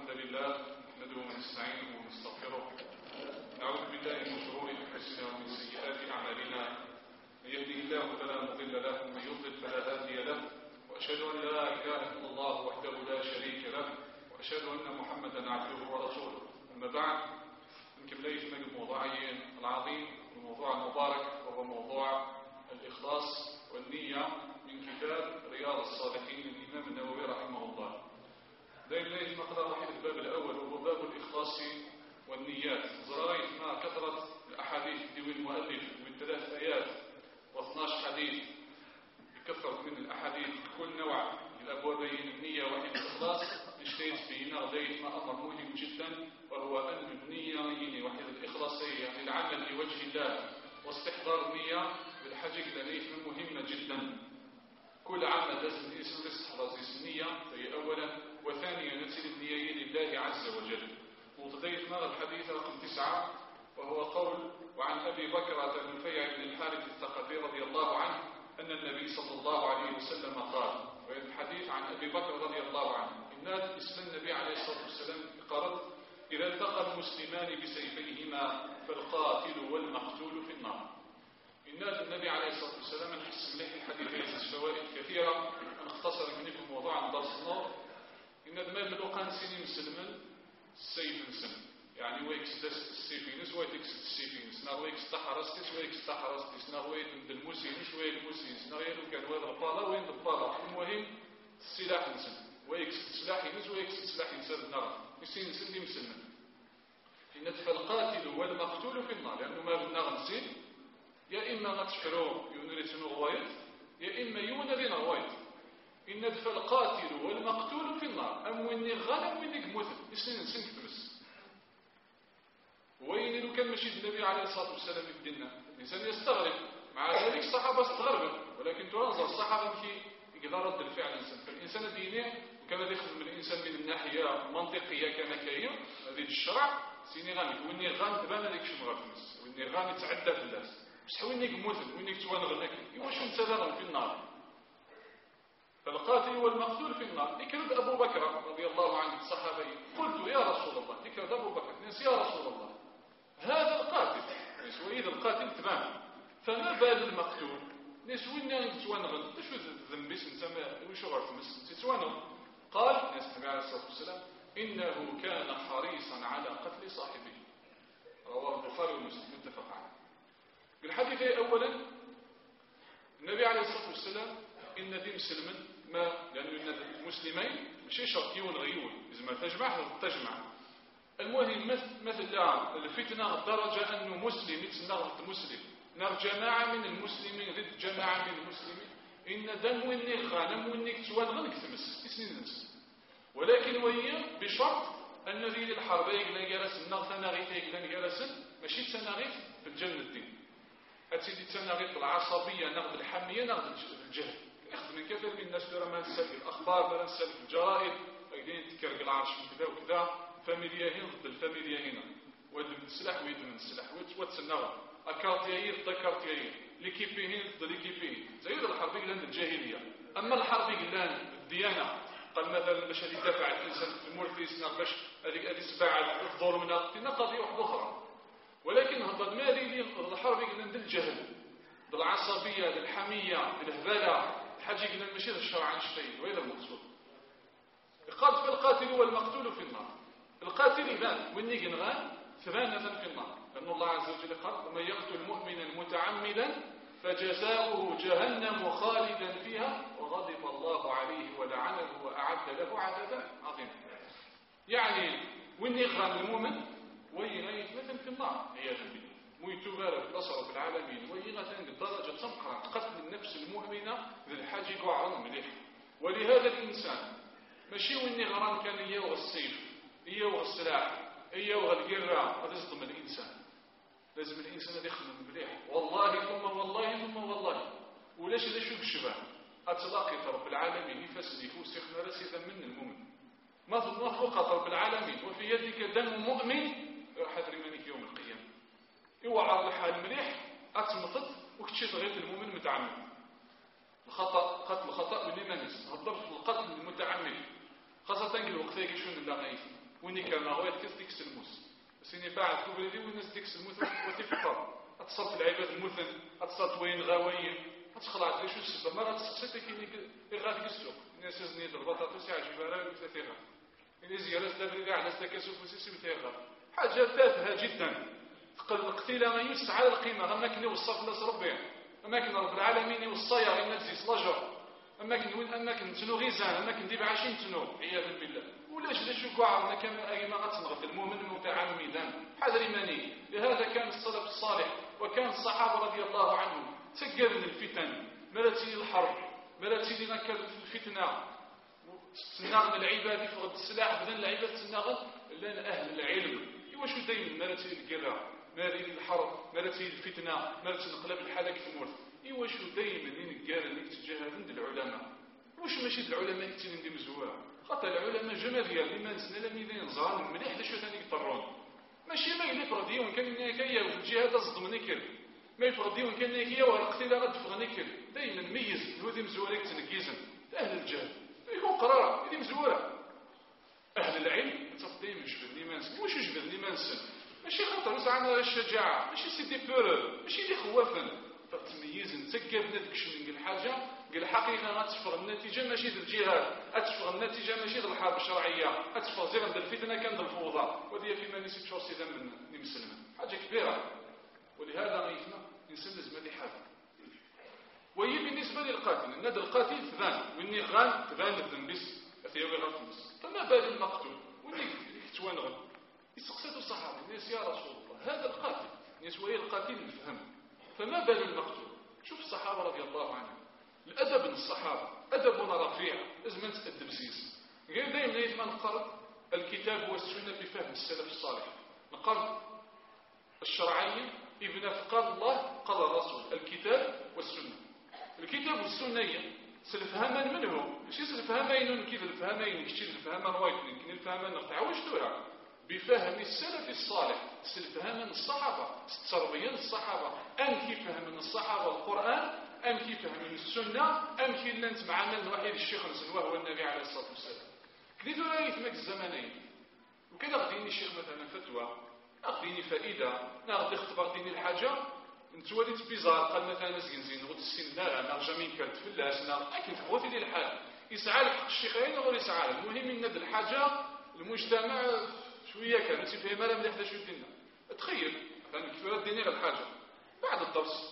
الحمد لله نحمده ونستعينه ونستغفره نعوذ بالله من شرور انفسنا ومن سيئات اعمالنا من يهده الله فلا مضل له ومن يضلل فلا هادي له واشهد ان لا اله الا الله وحده لا شريك له واشهد ان محمدا عبده ورسوله. اما بعد نكمل من الموضوع العظيم الموضوع المبارك وهو موضوع الاخلاص والنيه من كتاب رياض الصالحين للامام النووي رحمه الله. دائما نقرا واحد الباب الاول وهو باب الاخلاص والنيات. زرايت ما كثرت الاحاديث ديال المؤلف من 3 ايات و12 حديث كثرت من الاحاديث كل نوع من الابوابين النيه والاخلاص اشتهيت فينا غايه ما امر مهم جدا وهو ان النيه يعني واحد الاخلاص يعني العمل لوجه الله واستحضار النيه بالحاجه الى مهمه جدا. كل عمل لازم الانسان يستحضر النيه هي اولا، وثانيا نسير النيه لله عز وجل. وتضيف معنا الحديث رقم 9 وهو قول وعن ابي بكرة بن نفيع بن الحارث الثقفي رضي الله عنه ان النبي صلى الله عليه وسلم قال، والحديث عن ابي بكر رضي الله عنه ان اسم النبي عليه الصلاه والسلام قال اذا التقى المسلمان بسيفيهما فالقاتل والمقتول في النار. إن النبي عليه الصلاة والسلام نحس مليح الحديث فوائد كثيرة نختصر منكم موضوع درس النور. إن المال لقان سيني مسلما السيف نسلم يعني ويكس السيف ينس ويكس السيف ينس نا ويكس تحرستيس ويكس تحرستيس نا ويك الموسينس ويك الموسينس نا ويك كان وين البالا وين البالا. المهم السلاح نسلم ويكس السلاح ينس ويكس السلاح ينس النار يسين نسلم مسلما. إن فالقاتل والمقتول في النار لأنه ما بالنار نسين يا إما غتفحرو يونريتنو غوايت يا إما يونرين غوايت. إن دفع القاتل والمقتول في النار أم ويني غنم ويني قموثل يسنين نسنك تمس. وين لو كان ماشي النبي عليه الصلاة والسلام يدينا الإنسان يستغرب. مع ذلك الصحابة استغربوا ولكن تنظر الصحابة كي يقدر رد الفعل الإنسان. فالإنسان ديني وكان يخدم الإنسان من الناحية المنطقية كان كاين هذه الشرع سيني غامي ويني غام تبان هذيك شنو غاتمس ويني غام يتعدى في الناس بصح وينك موثل وينك توانغنك واش نتلاغم في النار. فالقاتل والمقتول في النار. يكرد ابو بكر رضي الله عنه الصحابي قلت يا رسول الله يكرد ابو بكر ناس يا رسول الله هذا القاتل ناس وإذا القاتل تمام فما بال المقتول ناس وين توانغن شو ذنبيس انت وشو غتمس تتوانغ. قال ناس النبي عليه الصلاه والسلام انه كان حريصا على قتل صاحبه. رواه البخاري ومسلم متفق عليه. بالحديث اولا النبي عليه الصلاه والسلام ان دين مسلما ما لانه المسلمين ماشي شرط يون لازم تجمع. المهم مثل الفتنه الدرجه انه مسلم يتناغض مسلم نار جماعه من المسلمين ضد جماعه من المسلمين ان دم ويني غنم ويني توان تمس يسنين نفس. ولكن وهي بشرط ان ذي الحرب يقلا جالس النار ثناغيت يقلا جالس ماشي ثناغيت بالجنة الدين هاتي تناغيت العصبيه ناخذ الحميه ناخذ الجهل. يخدم كثير من الناس لما نسال الاخبار ولا نسال الجرائد قاعدين تكرق العرش كذا وكذا فاميليا هنا ضد الفاميليا هنا ولد من السلاح ويد من السلاح وتسناغ اكارتياير ضد اكارتياير ليكيبيين ضد ليكيبيين زي الحرب قلان الجاهليه. اما الحرب قلان الديانه قال مثلا باش هذه دافع الانسان المورثيسنا باش هذه سباع الظلمنا فينا قضيه واحده اخرى. ولكن هذا المالي الحرب قلنا بالجهل بالعصبيه بالحميه بالهباله الحاجه قلنا ماشي الشرع نشتي وهذا المقصود. قال فالقاتل والمقتول في النار. القاتل يبان وين ينغان ثمانه في النار لان الله عز وجل قال ومن يقتل مؤمنا متعمدا فجزاؤه جهنم خالدا فيها وغضب الله عليه ولعنه واعد له عذابا عظيما. يعني وين يغرم المؤمن وين مثل في النار عياذا بالله مويتو بارك بصر في العالمين وين الدرجه تنقرا قتل النفس المؤمنه للحاج قعرا مليح. ولهذا الانسان ماشي وين غرام كان اياه السيف اياه السلاح اياه القره هذا يصدم الانسان. لازم الانسان يخدم مليح والله ثم والله ثم والله ولاش هذا شو بالشبه اتلاقي رب العالمين يفسد يفوس يخنا راسي من المؤمن ما فوق رب العالمين وفي يدك دم مؤمن حذر منك يوم القيامه. اوعى الحال مليح اتمطط وكتشي غير المؤمن متعمد. الخطا قتل الخطا من الناس هضر في القتل المتعمد خاصه الوقت يجي شنو لا غايف ويني كان غويت كيس ديك السلموس سيني باعت كوبري دي والناس ديك السلموس وتفطر اتصلت العباد المثن اتصلت وين غاويين اتخلعت ليش السبب ما غتسقسيت كيني غادي السوق الناس زنيت البطاطس يعجبها راه كثيرا إني زيارة دابري كاع ناس تكاسل فوسيسي مثيرا حاجة تافهة جدا القتيلة ما يسعى القيمة أماكن يوصف الناس ربي أماكن رب العالمين يوصيا إن تزيس لاجر أماكن وين أماكن تنو غيزان أماكن ديب عايشين تنو عياذا بالله ولاش ليش كوع كما أي ما غتنغف المؤمن متعمدا حذر إيماني لهذا كان السلف الصالح وكان الصحابة رضي الله عنهم تسجل من الفتن مرتي الحرب مرتي لنا الفتنة تناغ العباد يفقد السلاح بدل العباد تناغ لان اهل العلم واش دايما مرتي القرع مرتي الحرب مرتي الفتنه مرتي نقلب الحاله كتموت واش دايما نقال انك تجاهد عند العلماء واش ماشي العلماء كتير ندي مزوار خاطر العلماء جماهير اللي ما نزلنا لا ميدان زغان مليح لا شو ثاني يضرون ماشي ما يفرضيون كان هكايا الجهاد اصدمني كل ما يفرضيون كان هكايا والقتيله غتفغني كل دايما ميز هذي مزوارك تنكيزن اهل الجهاد يكون قرار اللي مزوره اهل العلم تفضيل يجبدني ما نسن واش يجبدني ما نسن ماشي خاطر وسعنا الشجاعه ماشي سيدي بور ماشي اللي خوافن فتمييز نتقى بنادكش من الحاجه قال الحقيقه غتفرغ النتيجه ماشي ديال الجهاد غتفرغ النتيجه ماشي ديال الحرب الشرعيه غتفرغ زي ديال الفتنه كان ديال الفوضى ودي فيما نسيت شو سيدنا من مسلم حاجه كبيره ولهذا غيثنا الانسان لازم يدي حاجه وهي بالنسبة للقاتل الند القاتل تبان وإني غان تبان الذنبس أثيوي غنفمس فما بال المقتول وإني كتوانغن يسقسات الصحابة الناس يا رسول الله هذا القاتل الناس وهي القاتل الفهم فما بال المقتول شوف الصحابة رضي الله عنهم الأدب من الصحابة أدبنا رفيع لازم نتأدب زيز غير دايما لازم نقرض الكتاب والسنة بفهم السلف الصالح نقرض الشرعية ابن قال الله قال الرسول الكتاب والسنة الكتاب والسنة سلفهمان منهم ماشي سلفهامين كيف الفهامين كثير الفهامان وايد يمكن الفهامان نتعاوش دورها بفهم السلف الصالح سلفهمان الصحابة تربية الصحابة أم كيف فهم الصحابة القرآن أم كيف فهم السنة أم كيف لنت معامل الوحيد الشيخ وهو النبي عليه الصلاة والسلام كنيدو رايت ماك الزمانين وكذا غديني الشيخ مثلا فتوى أخذيني فائدة ناخذ اختبار ديني الحاجة نتولي تبيزار قال مثلا زين غد السن لا نرجع من كرت فلاس لكن تقوى في الحال يسعى لحق الشيخين ولا يسعى المهم ان هذه الحاجه المجتمع شويه كان تفهم لا مليح شو دينا تخيل مثلا كيف ديني غير الحاجه بعد الدرس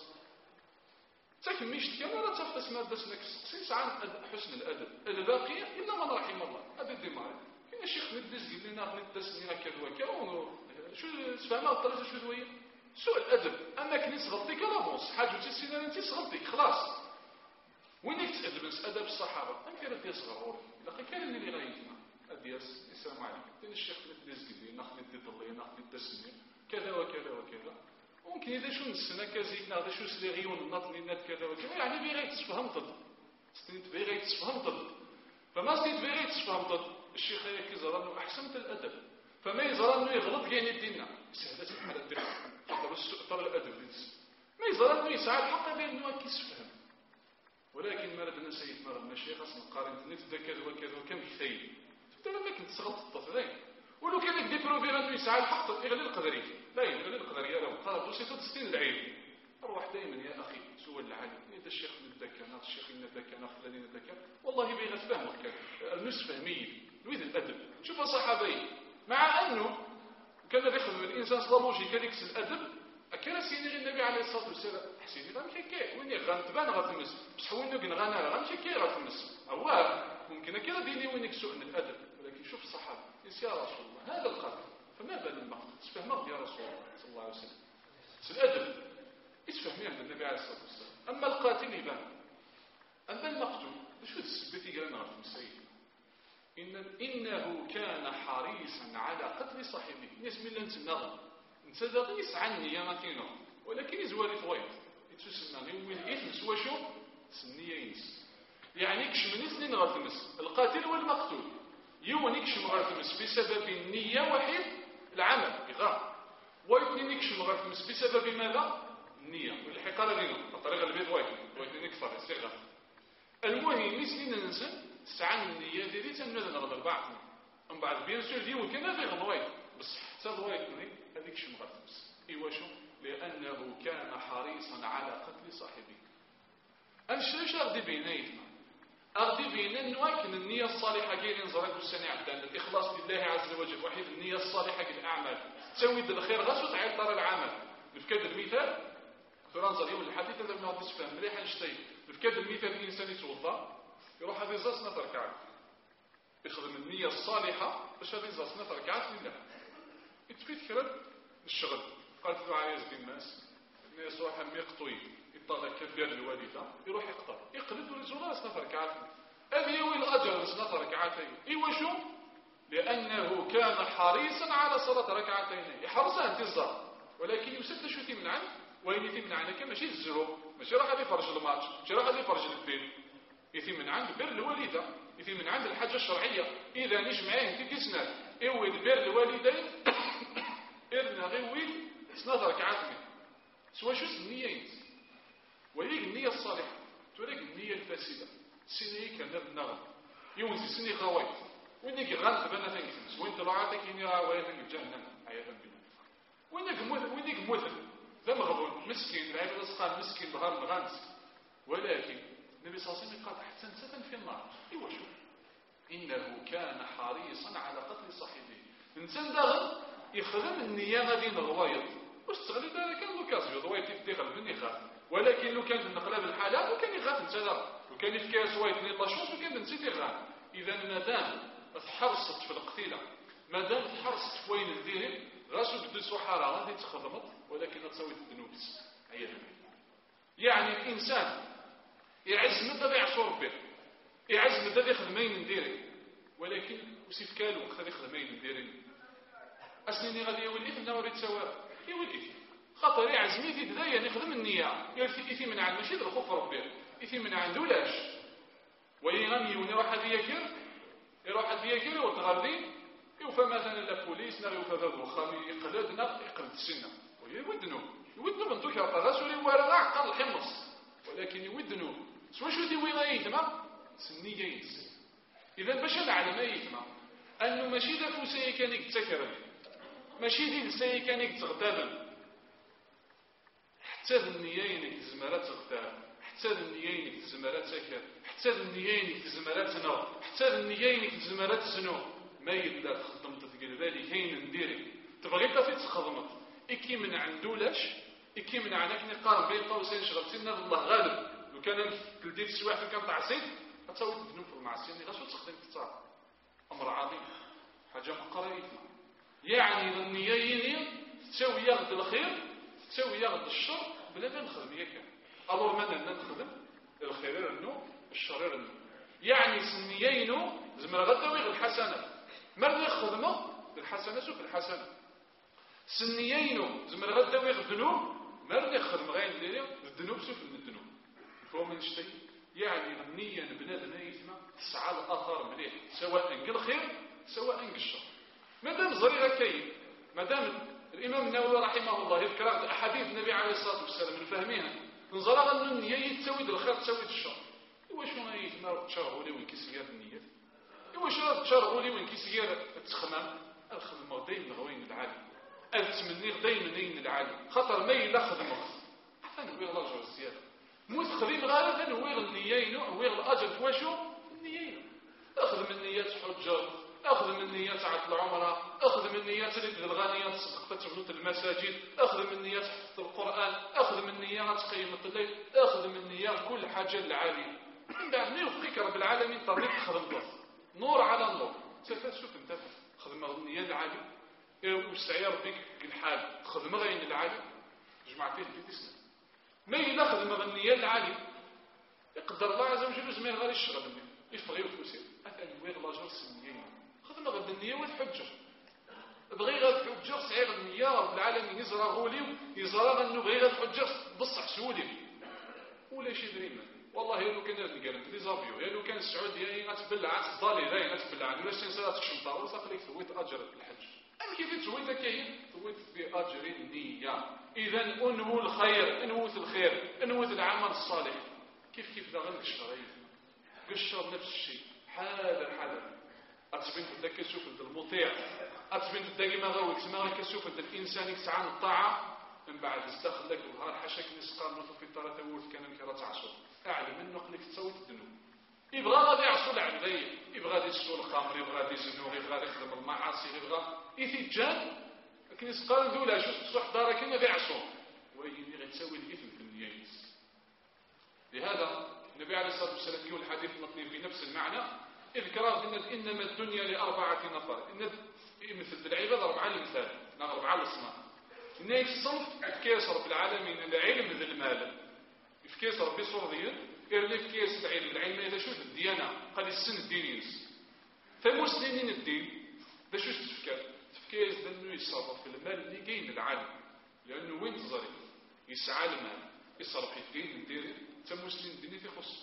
تكميشت كما لا تفقس ما درسناك سقسي عن حسن الادب الباقي الا من رحم الله هذا الدماغ كاين شيخ ندز قال لنا ندز لنا كذا وكذا شو تفهمها الطريقه شو دويه سوء الأدب أنك نسغلطي كلاموس حاجة تسينا أنت سغلطي خلاص وينك تأدب أدب الصحابة أنت ردي صغر لقد كان اللي غايتنا أدياس السلام عليكم تاني الشيخ ندز قلي ناخذ ندي ضلي ناخذ التسمية كذا وكذا وكذا ممكن إذا شو نسنا كازيك ناخذ شو سليغيون النطني نات كذا وكذا يعني بيغي تسفهم ضد ستنت بيغي تسفهم ضد فما ستنت بيغي تسفهم ضد الشيخ هيك زرانه أحسنت الأدب فما يزرانه يغلط كاين الدين سهلت على الدين طر الأدب ما يزال أنه يسعى الحق بأنه كيسفهم ولكن ما ردنا سيد مرض المشيخ أصلا قارن نتبدا كذا وكذا وكم كثير تبدا ما كنت تسغلط الطفلين ولو كان يدي بروفير أنه يسعى الحق يغلي القدري لا يغلي القدري لو قال بسيطة 60 العيد أروح دائما يا أخي سوى العالم إذا الشيخ ندكا ناخذ الشيخ ندكا ناخذ الذي ندكا والله بيغى فهمك النص فهمي نريد الأدب شوف صحابي مع أنه كان يخدم الإنسان صلوجي كذلك الأدب أكان سيني النبي عليه الصلاة والسلام حسيني غامشي كي ويني غنتبان غتمس بصح وينو كن غانا غامشي كي غتمس أواه ممكن أكان ديني وينك سوء من الأدب ولكن شوف الصحابة يا رسول الله هذا القدر فما بال المقصد تفهمه يا رسول الله صلى الله عليه وسلم الأدب يتفهم عند النبي عليه الصلاة والسلام أما القاتل يبان أما المقتول شو تثبتي قالنا في السيد إنه كان حريصا على قتل صاحبه نسم الله نتنغم نتدغ يسعى النية ما كاينو ولكن يزوالي فويت يتسمى وين إثم سوا شو سنية ينس يعني كشم اثنين غتمس القاتل والمقتول يوم يكشم غتمس بسبب النية وحيد العمل يغار واثنين يكشم غتمس بسبب ماذا النية والحقارة لنا الطريقة البيت واثنين يكثر يصير المهم مثلنا ننسى سعى النية ديالي تنمد نغض البعض من بعد بيان سور ديون كان في غضوايت بس حتى ضوايتني هذيك شنو غتمس ايوا شو لانه كان حريصا على قتل صاحبه. انشريش اغدي بينيتنا اغدي بين انه كان النيه الصالحه كاين نزرق والسنه عندنا الاخلاص لله عز وجل واحد النيه الصالحه كاين الاعمال تسوي الخير غاش تعيط طار العمل. نفكد المثال فرنسا اليوم الحديث هذا ما غاديش تفهم مليح نشتي. نفكد المثال الانسان يتوضا يروح هذه زاسنا تركعات يخدم النيه الصالحه باش هذه زاسنا تركعات لله يتفكر الشغل. قالت له عايز الناس الناس راح يقطوي يطلع كبير الوالده يروح يقطع يقلد ورجوله سنه ركعات. هذه هو الاجر سنه ركعتين. ايوا شو لانه كان حريصا على صلاه ركعتين يحرصها انتظار ولكن يسد شو يتم عنه وين يتم عنك ماشي الزهو ماشي راح غادي يفرج الماتش ماشي راح غادي يفرج الفيلم يتم عنده بر الوالده يتم عنده الحاجه الشرعيه. اذا نجمعيه انت كيسنا ايوي بر الوالدين إرنا غيوي سنة ركعات سوا شو النية وليك النية الصالحة توليك النية الفاسدة سنية كان النغم يونسي سني غوايت وينك غانت بنا تنكتنس وين طلعاتك إني غوايت الجهنم عياذا بالله وينك مثل ذا مغبون مسكين العيب الأسقال مسكين بهار مغانس ولكن النبي صلى الله عليه وسلم قال أحسن ستن في النار. إيوا شو إنه كان حريصا على قتل صاحبه. إنسان داغل يخدم النية غادي نغوايط واش تغلي ذلك كان لوكازيو ضويتي تدخل بالنخاف ولكن لو كانت نقلب الحالات وكان يخاف نتسالى لو كان يفكر سوايت ني لاشونس وكان نسيت يغان. اذا مادام تحرصت في القتيله مادام تحرصت في وين نديري غاسو بدو سحاره غادي تخدمت ولكن تسوي الذنوب عياذا بالله. يعني الانسان يعز مدى يعصر به يعز مدى يخدمين نديري ولكن وسيف كالو وقت يخدمين نديري أسنيني غادي يولي إثم نوري تسوى يولي إثم خاطر يعزمي في بداية يخدم النية يرثي إثم من عند ماشي ذا الخوف ربي إثم من عنده لاش ويغني ونروح هذه يروح هذه يكر وتغردي يوفى مثلا لا بوليس نا يوفى ذا الوخامي يقلدنا يقلد السنة يودنو بنتو كرطا غاسولي وارا عقل الحمص ولكن يودنو سوا شو دي وين يتما سنية يتسل. إذا باش نعلم يتما أنه ماشي ذا فوسي كان يتسكر ماشي ديك الساي كان يتغتابن حتى النيين الزمارات تغتاب حتى النيين الزمارات سكر حتى النيين الزمارات نار حتى النيين الزمارات زنو ما يبدا خدمت تقول بالي كاين نديري تبغي تا تخدمت اكي من عندولاش اكي من عناك نقارن بين قوسين شغلتنا الله غالب لو كان تلديت شي واحد كان تعصيت غتساوي الذنوب في المعصيه اللي غاشو تخدم كثار امر عظيم حاجه مقرايتنا. يعني النيين تساوي ياخذ الخير تساوي ياخذ الشر بلا ما نخدم ياك الور ما نخدم الخير انه الشر انه يعني النيين زعما غداوي الحسنه مرة يخدموا الحسنه شوف الحسنه النيين زعما غداوي الذنوب مرة يخدم غير ندير الذنوب شوف الذنوب فهم نشتي. يعني النيه بنادم يسمع تسعى الاثار مليح سواء الخير سواء الشر مادام زريغه كاين مادام الامام النووي رحمه الله يذكر احاديث النبي عليه الصلاه والسلام من فهمها نزرغ ان النيه تسوي الخير تسوي الشر. واش ما يتمر تشرغوا لي وين كيسير النيه واش تشرغوا لي وين كيسير التخمام الخدمه دائما غوين العالي التمني دائما نين العالي خاطر ما الا خدمه حتى نوير الله الزياده موت خديم غالبا نوير النيين نوير الاجر واشو النيين اخذ من نيات حجه أخذ من نيات عقد العمرة أخذ من نيات الغانيات صدقة تبنوت المساجد أخذ من نيات حفظ القرآن أخذ من نيات قيمة الليل أخذ من نيات كل حاجة العالية من بعد ما يوفقك رب العالمين طريق خدم الله نور على النور تفات شوف انت خدم النية العالية وسعي ربك الحال خدم غين العالي جمعتين في تسنة ما إلا خدم النية العالية يقدر الله عز وجل زمان غير الشغل يفغي وفوسير أثاني وين الله جرس النية خدم غد النية والحجة بغي غد الحجة سعير النية رب العالمين يزرى غولي يزرى أنه بغي غد الحجة بصح سعودي ولا شي دريما والله لو كان نقال لي زافيو لو كان السعودية غتبلع الضالي لا غتبلع ولا شي سنه الشنطه وصافي لك ثويت اجر الحج ام كيف ثويت كاين ثويت باجر النيه. اذا انووا الخير انووا الخير انووا العمل الصالح كيف لا غير الشرعيه قشر نفس الشيء حالا أتبين ذاك كتشوف المطيع أتبين دائما غاوي كما كتشوف الإنسان يسعى الطاعة من بعد استخل لك الظهر حاشاك نسقى نوتو في الطرة تقول كان كرا تعصر أعلم من نقلك تسوي الذنوب يبغى غادي يعصر العبدية يبغى غادي يشرب الخمر يبغى غادي يزنو يبغى غادي يخدم المعاصي يبغى يثجان لكن يسقى ذولا شوف تصح دارك غادي يعصر ويلي غتسوي الإثم في النيايس. لهذا النبي عليه الصلاة والسلام يقول الحديث المطلوب في نفس المعنى إذكر إنما الدنيا لأربعة نفر إن مثل العباد أربعة المثال أربعة الأصناف إن الصنف كيسر في العالمين العلم ذي المال كيسر بصوريا إرلي في كيس العلم إذا شوف الديانة قال السن الدين ينس فمسلمين الدين ده شو تفكر تفكير أنه يصرف في المال اللي جاي العالم لأنه وين تزري يسعى المال يصرف في الدين الدين فمسلم الدين في خص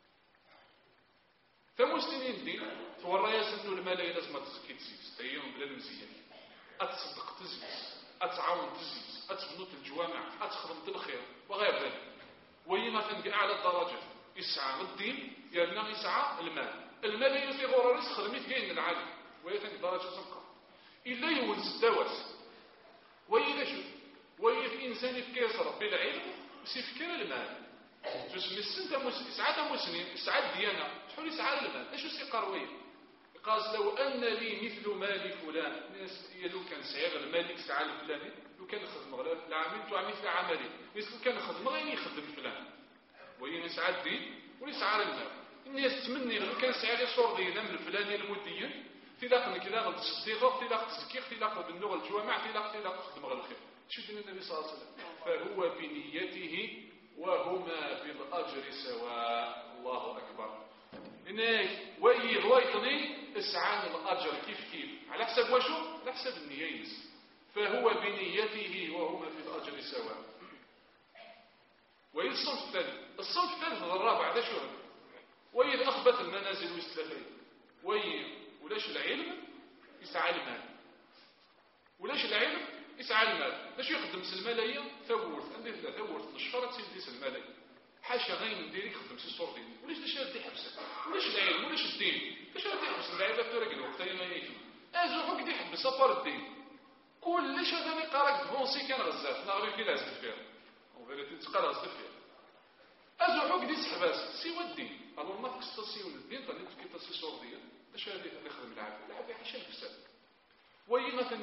فمسلمين الدين تورى ياسنو المال لازم تزكي تزيز تيهم بلا المزيان أتصدق تزيز أتعاون تزيز أتبنط الجوامع أتخدم الخير وغير ذلك ويما تنقى أعلى الدرجات يسعى الدين يعني يسعى المال يوفي غرار يسخر ميت العالم ويتنقى درجة تنقى إلا يونس الدواس وإذا شو وإذا إنسان يفكر بالعلم يفكر المال تسمي السنة إسعاد مسلم إسعاد ديانة تحول إسعاد المال إيش يقرويه قال لو أن لي مثل مال فلان لو كان سعير المال إسعاد الفلاني لو كان خدم غلا العامل تو مثل عملي لو كان خدم غير يخدم فلان وين إسعاد دين وإسعاد المال الناس تمني لو كان سعير يصور دينا من الفلاني المدين تلاقي كذا غد الصديقة تلاقي تزكيق تلاقي بالنور الجوامع تلاقي خدم غير الخير شدنا النبي صلى الله عليه وسلم فهو بنيته وهما في الأجر سواء. الله أكبر إنك ويطني إسعان الأجر كيف على حسب وشو على حسب النيايس فهو بنيته وهما في الأجر سواء. وإذ الصنف الثالث الرابع هذا شو وإذ أخبت المنازل والسلفين ولاش العلم يسعى المال ولاش العلم يسعى المال باش يخدم الملايين ثورت عندي ثورت الشفرة تسير الملايين حاشا غير ندير يخدم سي الصور ديالي ولاش دي حبسك ولاش العلم ولاش الدين باش غادي يحبس اللعيبه في رجل وقت ما يكمل ازو حق يحبس ابار الدين كلش هذا اللي قراك فونسي كان غزاف نغري في لازم فيها وفيريتي تقرا غزاف فيها ازو حق دي سحباس سوى الدين الو ما تقص الدين طالب كي تصي الصور ديالي باش غادي يخدم العافيه حاشا الفساد وهي مثلا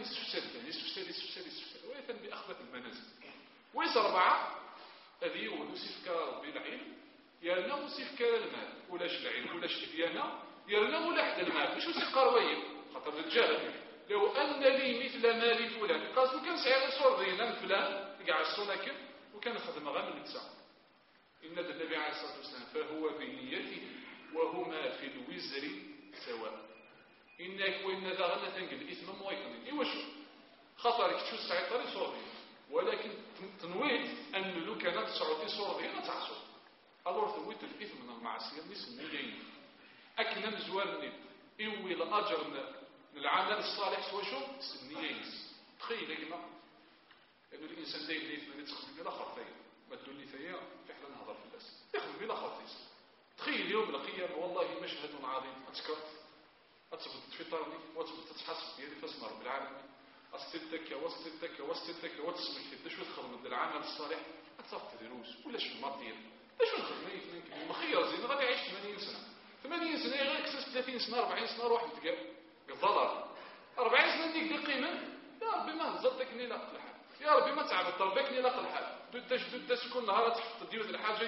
يستفسد ويثن بأخذة المنازل ويس أربعة هذه هو نسيفكار بالعلم يالنا نسيفكار المال ولاش العلم ولاش الديانة يالنا ولا حد المال مش نسيفكار وين خاطر الرجال لو أن لي مثل مال فلان قاسو كان سعير صور دينا من فلان قاع السناكر وكان خدم غير من التسع إن النبي عليه الصلاة والسلام فهو بنيته وهما في الوزر سواء إنك وإن ذا غنى تنقل الإثم مويقن إيوا شو خطرك تشو السعيطري صوري ولكن تنويت أن لو كانت تسعودي صوري لا تعصر أدور ثويت الإثم من المعصية نسمي لين أكنا مزوالني إيوي الأجر من العمل الصالح سوى شو سنييس تخيل يا جماعة أن الإنسان دايما الإثم يتخدم بلا خطين ما تدولي ثيا فعلا نهضر في الناس يخدم بلا خطيس تخيل يوم القيامة والله مشهد عظيم أتذكر أتثبت في طرني وأتثبت تتحسب ديالي فاسمع رب العالمين أستلتك وتسمي في الدش وتخدم العمل الصالح أتصفت دروس ولا شو الماضيين ايش الخدمة يمكن مخير زين غادي يعيش 80 سنة 80 سنة غير يكسس 30 سنة 40 سنة روح نتقال بالضلال 40 سنة ديك دي قيمة يا ربي ما نزلتك ني لاق الحال يا ربي ما تعبت ضربك ني لاق الحال دوداش كل نهار تحط يوز الحاجة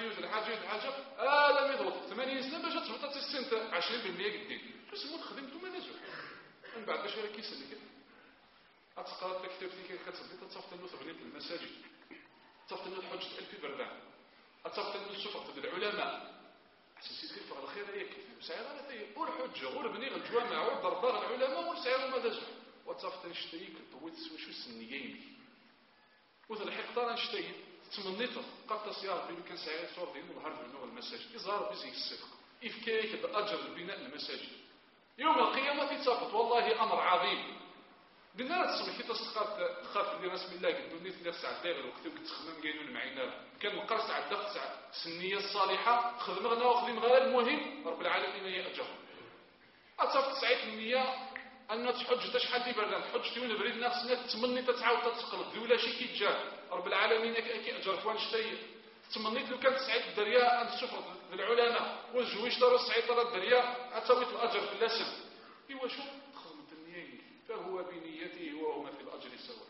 لم يضبط 80 سنة باش تهبط السنة 20% قديم تسمو خدمتو ما نزول من بعد باش راه كيسلك أتقرأ كتابتي كتبدي تصفت أنه تبنيت المساجد تصفت أنه حجة ألف بردان أتصفت أنه شفت العلماء حسيت كيف الخير هي كيف مسعير أنا تي والحجة والبني الجوامع والضرباء العلماء والسعير ما دازوا وتصفت نشتريك الطويت وشو السنيين وذا الحقطة نشتري تمنيت قد تصيار بين كان سعير صور دين والهرب من المساجد إظهار بزي الصدق إفكاية بأجر بناء المساجد يوم القيامة تصفت والله أمر عظيم قلنا لا تصبح كي تستخاف تخاف اللي رسم الله قد دونيت لك ساعة داير الوقت وقت تخدم قاينون معينا كان القرص على الدفع ساعة السنية الصالحة خدم غنا وخدم غير المهم رب العالمين يأجر أتصف 9% أن تحج شحال دي بردان تحج تيون بريد نفسنا تتمني تتعاود تتقلب ولا شي كيتجاه رب العالمين كيأجر فوان شتي تمنيت لو كانت سعيد الدريا أن تشوف العلماء والجويش ترى السعيد ترى الدريا أتويت الأجر في اللسن إيوا شو تخدم النية فهو بنيته وهما في الأجر سواء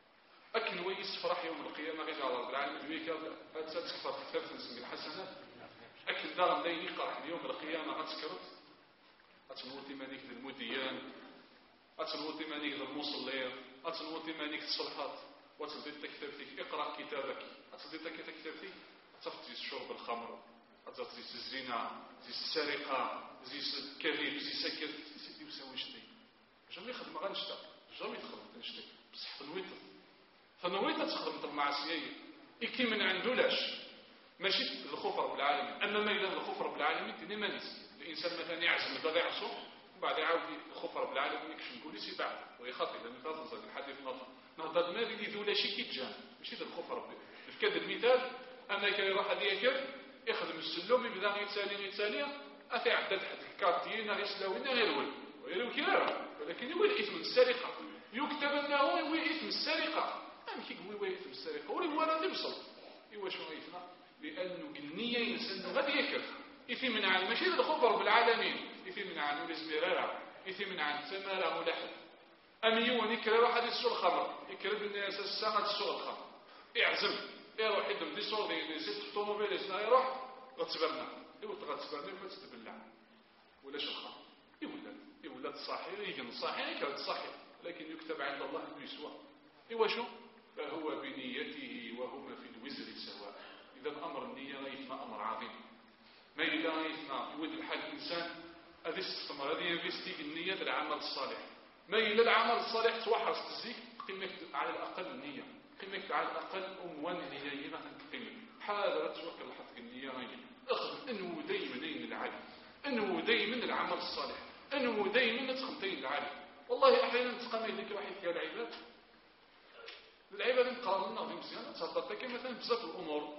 أكن ويس فرح يوم القيامة غير على رب العالمين ويك تكفر ثلاث نسمي الحسنات أكن دار ليني قرح يوم القيامة غتسكرت أتنوتي مانيك المديان أتنوتي مانيك المصلين أتنوتي مانيك الصلحات وتبدي كتابتك اقرأ كتابك أتبدي كتابتك تفتي شرب الخمر أتفتي الزنا زي السرقة زي الكذب زي سكت سيدي وسوي شتي جامي خدمة غنشتا جامي تخدم تنشتي بصح فنويت فنويت تخدم المعصية إكي من عنده لاش ماشي الخوف رب العالمين أما ما إلا الخوف رب العالمين تني مانيس الإنسان مثلا يعزم بدا يعصو وبعد يعاود الخوف رب العالمين يكشف نقول لي بعد ويخاطب لأن تنظر الحديث نهضر ما بيدي ذو لا شي كيتجان ماشي ذا الخوف ربي في كذا المثال أنا كي يروح هذا يكر يخدم السلوم يبدا يتسالي أثي عدد حد الكارتين يسلاوينا غير ول ويلو كيرا ولكن هو الإثم السرقة يكتب أنه هو إثم السرقة أم كي هو إثم السرقة ولي هو راه يوصل إيوا شو غيثنا لأنه النية ينسن غادي يكر إثم من عن ماشي الخوف رب العالمين إثم من عن الإزميرارة إثم من عن سمارة ملحد أم يوان يكرر واحد يسوق الخمر يكرر الناس الساعة تسوق الخمر يعزم يروح يدم دي صور دي زيت الطوموبيل يسنا يروح غتسبرنا غتسبرنا ما تتبلع ولا شخص يولد صاحي يجن صاحي يكرد صاحي لكن يكتب عند الله انه يسوى ايوا شو فهو بنيته وهما في الوزر سواء. اذا امر النية غيثنا امر عظيم ما اذا غيثنا يود الحال الانسان هذه استثمر هذه ينفستيك النية العمل الصالح ما إلا العمل الصالح توحرص تزيك قيمك على الأقل النية قيمك على الأقل أموان النية ما تنقيمك حاذا توكل لحظك النية غير أخذ أنه دايما العالم أنه دايما العمل الصالح أنه دايما تخمتين العالم والله أحيانا تقام يديك واحد كان العباد نقرأ لنا في مزيان تصدقت كمثلا بزاف الأمور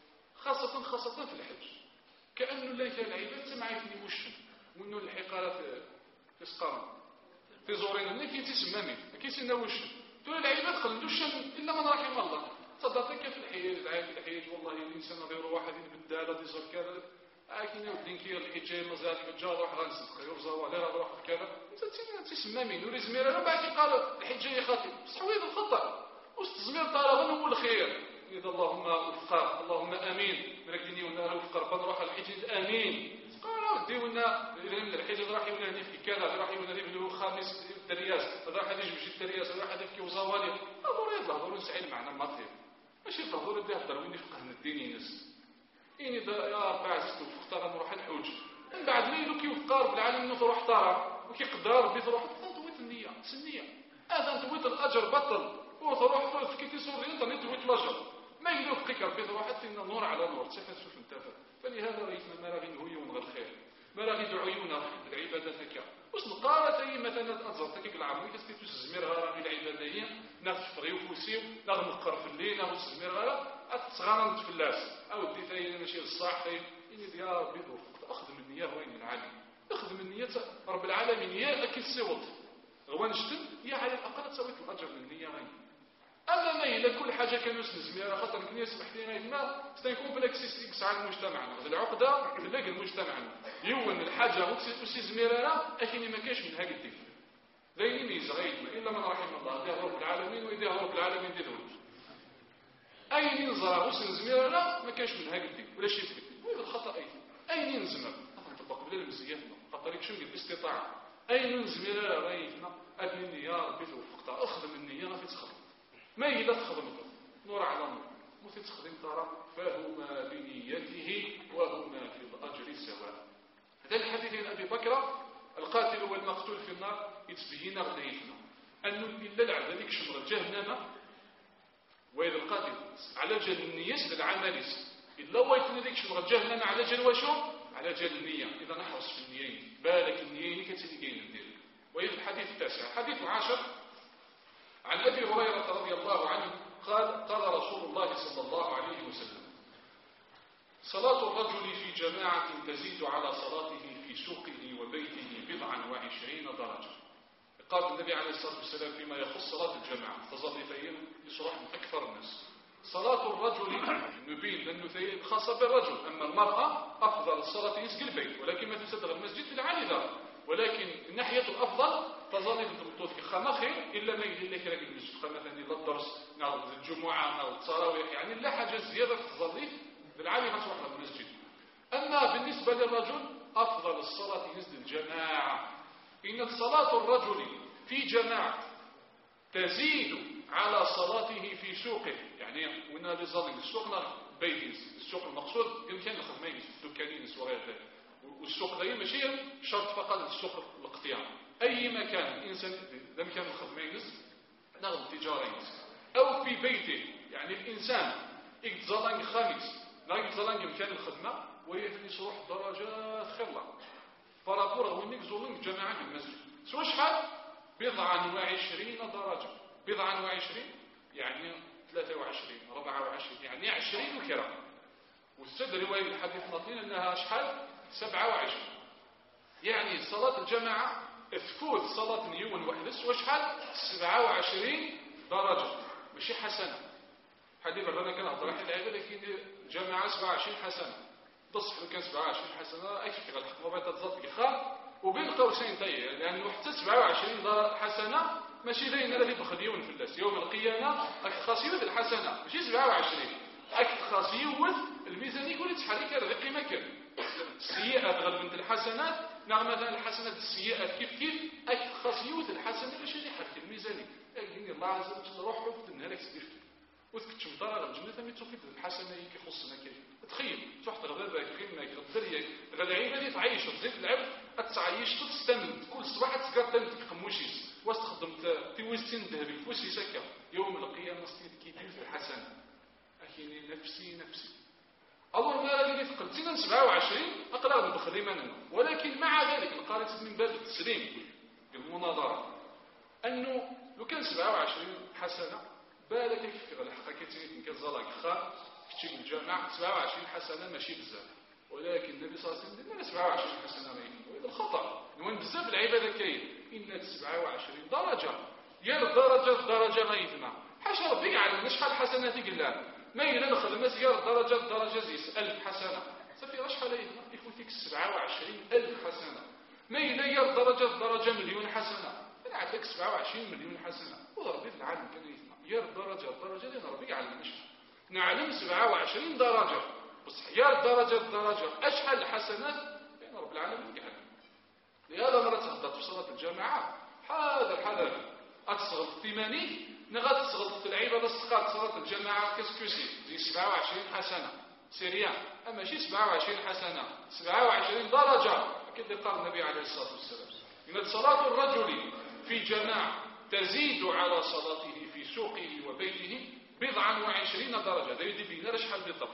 خاصة في الحج كأنه لا كان العباد سمعتني وشن وأنه الحقارة في سقارن في زورين اللي كيتسمى مين كيسنا وش تقول العباد خلدوش الا من رحم الله صدقتك في الحياه العادي الحياه والله الانسان غير واحد يبدل هذه زر كذا لكن يودين كي الحجه مازال يتجا روح غنصدق يرزا ولا روح كذا انت تسمى مين ولي زمير انا بعد قال الحجه خاطب بصح وين الخطا واستزمير طالب هو الخير اذا اللهم وفقا اللهم امين مركني وانا وفقا بنروح الحجه امين قالوا ديونا من الحجه راح يولاني في كذا راح يولاني في الخامس الترياس راح يجي بشي الترياس راح يدير كي وزوالي ضروري يظهروا نسعي معنا ماطير ماشي ضروري يهضر وين يفقه الدين ينس إني يا ربع ست وفقت غنروح الحوج من بعد ما يلو كيوفقار بالعالم انه تروح طارا وكيقدر ربي تروح تطويت النية سنية هذا تطويت الأجر بطل وتروح في كيتي سوري انت نتويت الأجر ما يلو فقك ربي تروح فينا نور على نور تشوف انتفع فلهذا رئيسنا ما راغي نهيون غير الخير ما راغي دعيونا بالعبادة هكا واش نقارة أي مثلا أنظر تكيك العربي كتكي تسزميرها راغي العبادية نفريو فوسيو نغ نقر في الليل نغ تسزميرها أتتغانا نتفلاس أو دي ثاني ماشي الصح إني يا ربي وفقت أخدم النية وين العالم أخدم النية رب العالمين يا أكل سوط غوان شتم يا على الأقل تسويت الأجر من النية وين أما ما إلا كل حاجة كانوا سنزميرها خاطر كني يسمح لنا إما ستيكون بلاكسيستيكس على المجتمع العقدة تلاقي المجتمع يوم الحاجة وسيزميرها أكيد ما كاش من هاك الدين ذي ميزة غيثنا إلا من رحم الله ديه رب العالمين ويديه رب العالمين دي دولج أي ننزرها وسنزميرها ما كاش من هاك الدين ولا شيء في الدين وإذا الخطأ أي ننزمر نطبق بلا المزياتنا خاطر يكشم بالاستطاعة أي ننزميرها غيثنا أبني يا ربي توفقتها أخدم النية ما في تخدم ما إلا تخدم نور على نور مثل تخدم ترى فهما بنيته وهما في الأجر سواء. هذا الحديث عن أبي بكر القاتل والمقتول في النار يتبين غنيتنا أنه إلا العذاب يكشمر جهنم وإذا القاتل على جل النية للعمل إلا ويتنا يكشمر جهنم على جل وشو على جل النية. إذا نحرص في النيين بالك النيين كتلقين الدين. وإذا الحديث التاسع حديث 10 عن أبي هريرة رضي الله عنه قال رسول الله صلى الله عليه وسلم صلاة الرجل في جماعة تزيد على صلاته في سوقه وبيته 27 درجة. قال النبي عليه الصلاة والسلام فيما يخص صلاة الجماعة تظل فهي لصلاح من أكثر الناس. صلاة الرجل نبين لأنه خاصة بالرجل، أما المرأة أفضل الصلاة يسقي البيت ولكن ما تسدغ المسجد للعالي ذا، ولكن الناحية الأفضل تظل في خما خير إلا ما يجي لك راك المسجد خما ثاني لا الدرس نعرض الجمعة أو التراويح، يعني لا حاجة زيادة تظل بالعالي ما تروح المسجد. أما بالنسبة للرجل أفضل الصلاة يسد الجماعة، إن صلاة الرجل في جماعة تزيد على صلاته في سوقه، يعني وين بيظل السوق بيتيس السوق المقصود يمكن الخدمين الدكانين وغير ذلك، والسوق ذا ماشي شرط فقط السوق الاقتيام، أي مكان الإنسان لم كان الخدمين نغم تجارين أو في بيته، يعني الإنسان يتظلن خامس لا يتظلن مكان الخدمة ويفني صروح درجات خلة فرابور وينك زولن جماعة المسجد سوى شحال 20 درجة 20 يعني 23 24 يعني 20 وكرة، والسد رواية الحديث نطين أنها شحال 27، يعني صلاة الجماعة تفوت صلاة نيون وحدس وشحال 27 درجة ماشي حسنة. حديث الرنا كان هضر حتى العبادة لكن الجماعة 27 حسنة تصح كان 27 حسنة أكثر الحق ما بغيت تزاد بخار وبين قوسين طيب، لأنه حتى 27 حسنة ماشي زين الذي بخديون في الناس يوم القيامة أكثر خاصية الحسنة ماشي 27 أكثر خاصية الميزان يقول تحرك هذا قيمة كم السيئة غلبت الحسنات، نعم مثلا الحسنات السيئة كيف أكثر خاصية الحسنة ماشي اللي حرك الميزاني، يعني الله عز وجل روح وفد نهارك سبيفتي وتكتشم طرق الجنة ثم تفيد الحسنة يخصنا كيف تخيل تحت غدا كيما كدري غدا عيبة تعيش تزيد العبد تعيش تستمد كل صباح تقدر تقموشيس واستخدمت في وسطين ذهبي في وسط سكة يوم القيامة كيف الحسنة أكيني نفسي أول ما اللي تقلتنا 27 أقرأ بخدمة منه، ولكن مع ذلك القارئ من باب التسليم بالمناظرة أنه لو كان 27 حسنة بالك كيف الحقيقة كتير كزلاق خا كتير الجامع 27 حسنة ماشي بزاف، ولكن النبي صلى الله عليه وسلم قال 27 حسنة مين وهذا الخطأ نوان بزاف العبادة كاين إن 27 درجة يا الدرجة غيثنا حاشا ربي يعلم شحال حسنات يقول ما إلا نخدم زيارة درجة زيس 1000 حسنة صافي شحال يفوتك 27,000 حسنة، ما إلا يا درجة مليون حسنة أنا عندك 27 مليون حسنة وربي في العالم كان يثنى يا الدرجة لأن ربي يعلم شحال نعلم 27 درجة بصح يا الدرجة أشحال الحسنات لأن رب العالمين يعلم. لهذا مرة تهدت في صلاة الجماعة حذر أتصغل في ماني نغاد تصغل في العبادة استقاد صلاة الجماعة كسكوسي زي 27 حسنة سيريان أما شي 27 حسنة 27 درجة كده قال النبي عليه الصلاة والسلام إن صلاة الرجل في جماعة تزيد على صلاته في سوقه وبيته 20 درجة ده يدي بينا شحال بالضبط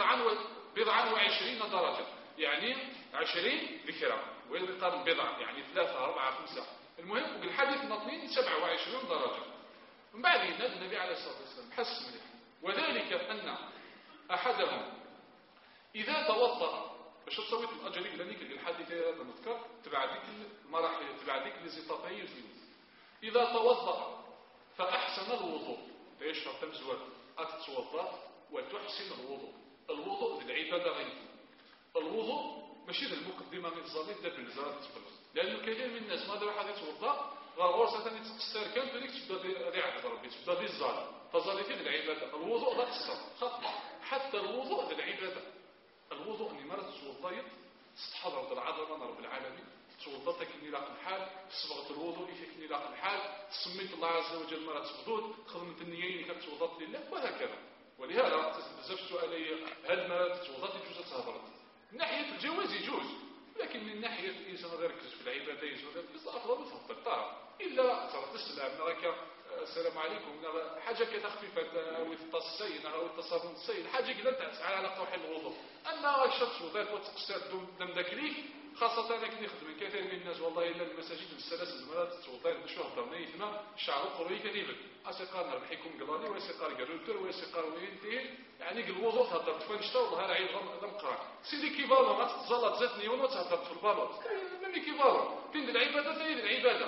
إن 20 درجة يعني 20 ذكرى وين قال بضع يعني 3 4 5 المهم بالحديث نطنين 27 درجة. من بعد هذا النبي عليه الصلاة والسلام حس مليح وذلك أن أحدهم إذا توضأ باش تصويت الأجري لأنك الحديث هذا نذكر تبع ذيك المراحل تبع ذيك لزيطافية إذا توضأ فأحسن الوضوء يشرب تمزوات أتتوضأ وتحسن الوضوء للعبادة غير الوضوء ماشي المقدمة من الزميل ده بالزاد لأنه كثير من الناس ما دار واحد يتوضأ غورسة ثاني تستر كان تريك تبدا ريعة ربي تبدا بالزاد فزالتين العبادة الوضوء لا تصر خطأ حتى الوضوء للعبادة الوضوء أني مرة تتوضأ تستحضر العظمة رب العالمين توضأ تكني لاق الحال صبغة الوضوء يكني لاق الحال سميت الله عز وجل مرة تبدود خدمت النيين كتوضأ لله وهكذا. ولهذا بزاف سؤالي هل مرة تتوضأ يجوز تهضر من ناحية الجواز يجوز، لكن من ناحية الإنسان يركز في العبادة يجوز أفضل تفضل الطرف إلا ترى السلام نراك السلام عليكم حاجة كتخفيفة أو التصين أو التصابون السيد حاجة كذا تسعى على قوح الوضوء أما الشخص وضيف وتقصير دم ذاكريك خاصة أنا كنت نخدم كثير من الناس والله إلا المساجد السلاسل المرات توضيف بشوه ضمني ثم الشعر القروي كذيبا أسيقار نربحيكم قضاني ويسيقار قرودتر ويسيقار وينتهي يعني الوضوء تهدر تفنشتا والله هذا عيد غمقرا سيدي كيبالو ما تتزلط زيت نيون وتهدر في البالوت مامي كيبالو فين العبادة ثاني العبادة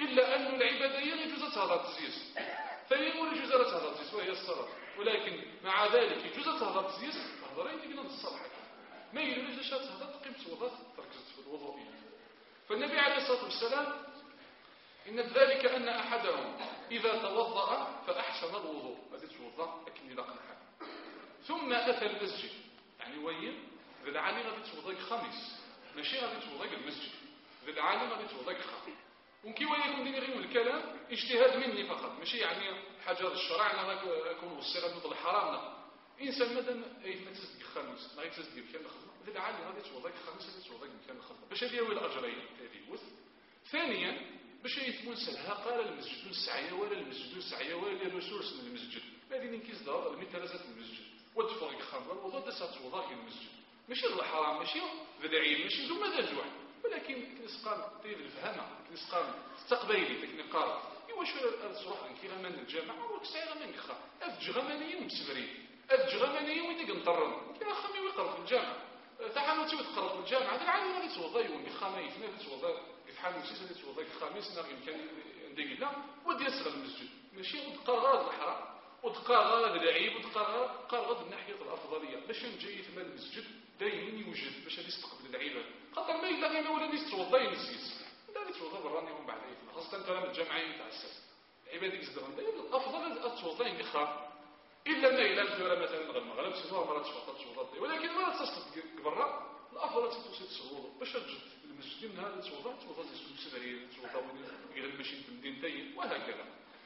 إلا أن العبادة هي يجوز تهضر تزيز، فهي ولا يجوز تهضر تزيز وهي الصلاة، ولكن مع ذلك يجوز تهضر تزيز تهضرين ديك الصلاة ما يجوز لاش تهضر تقيم توضا تركز في الوضوء. فالنبي عليه الصلاة والسلام إن ذلك أن أحدهم إذا توضأ فأحسن الوضوء غادي توضأ أكني لا قنحة ثم أتى المسجد، يعني وين ذا العالي غادي توضأ خميس ماشي غادي توضأ المسجد، ذا العالي غادي توضأ خميس. ممكن ويكون ديني غير الكلام اجتهاد مني فقط، ماشي يعني حاجة الشرع أنا أكون وصيغة مثل الحرام لا. إنسان مادام ما تزدي خميس ما تزدي بكان الخدمة ذا العالي غادي توضأ خميس غادي توضأ بكان الخدمة باش هذه هو الأجرين هذه. ثانيا باش يثمون سلها قال المسجد السعي ولا المسجد السعي ولا الرسول من المسجد هذه نكيز دار المثالزات المسجد وتفرق خمر وضد سات وضاء المسجد ماشي الحرام ماشي ذلعين ماشي ثم ذا جوع، ولكن كنسقام طيب الفهمه كنسقام استقبيلي تكنقار ايوا شو الصروح كي غمان الجامعه وكساي غمان خا افجغمانيه ومسبري افجغمانيه وين كنطرن كي خمي ويقرا في الجامعه تحانوتي وتقرا في الجامعه هذا العالم غادي توضا يوم خميس ما توضا كتحال نسيت هذه توضا الخميس ناغي كان ندير لا ودي يسرى المسجد ماشي وتقرا الحرام وتقرا العيب وتقرا من ناحيه الافضليه باش نجي في المسجد دائما يوجد باش يستقبل العباد خاطر ما الا غير ولا يتوضا ينسيس لا يتوضا براني ومن بعد خاصه انت من الجامعين تاع الساس العباد يقصدوا الافضل توضا ينخا الا ما الى الجوره مثلا المغرب سواء مرات تفضل توضا ولكن مرات تصدق برا الافضل توصل تصوض باش تجد المسجد من هذا توضا زي السبعين توضا غير الماشي في المدينتين وهكذا.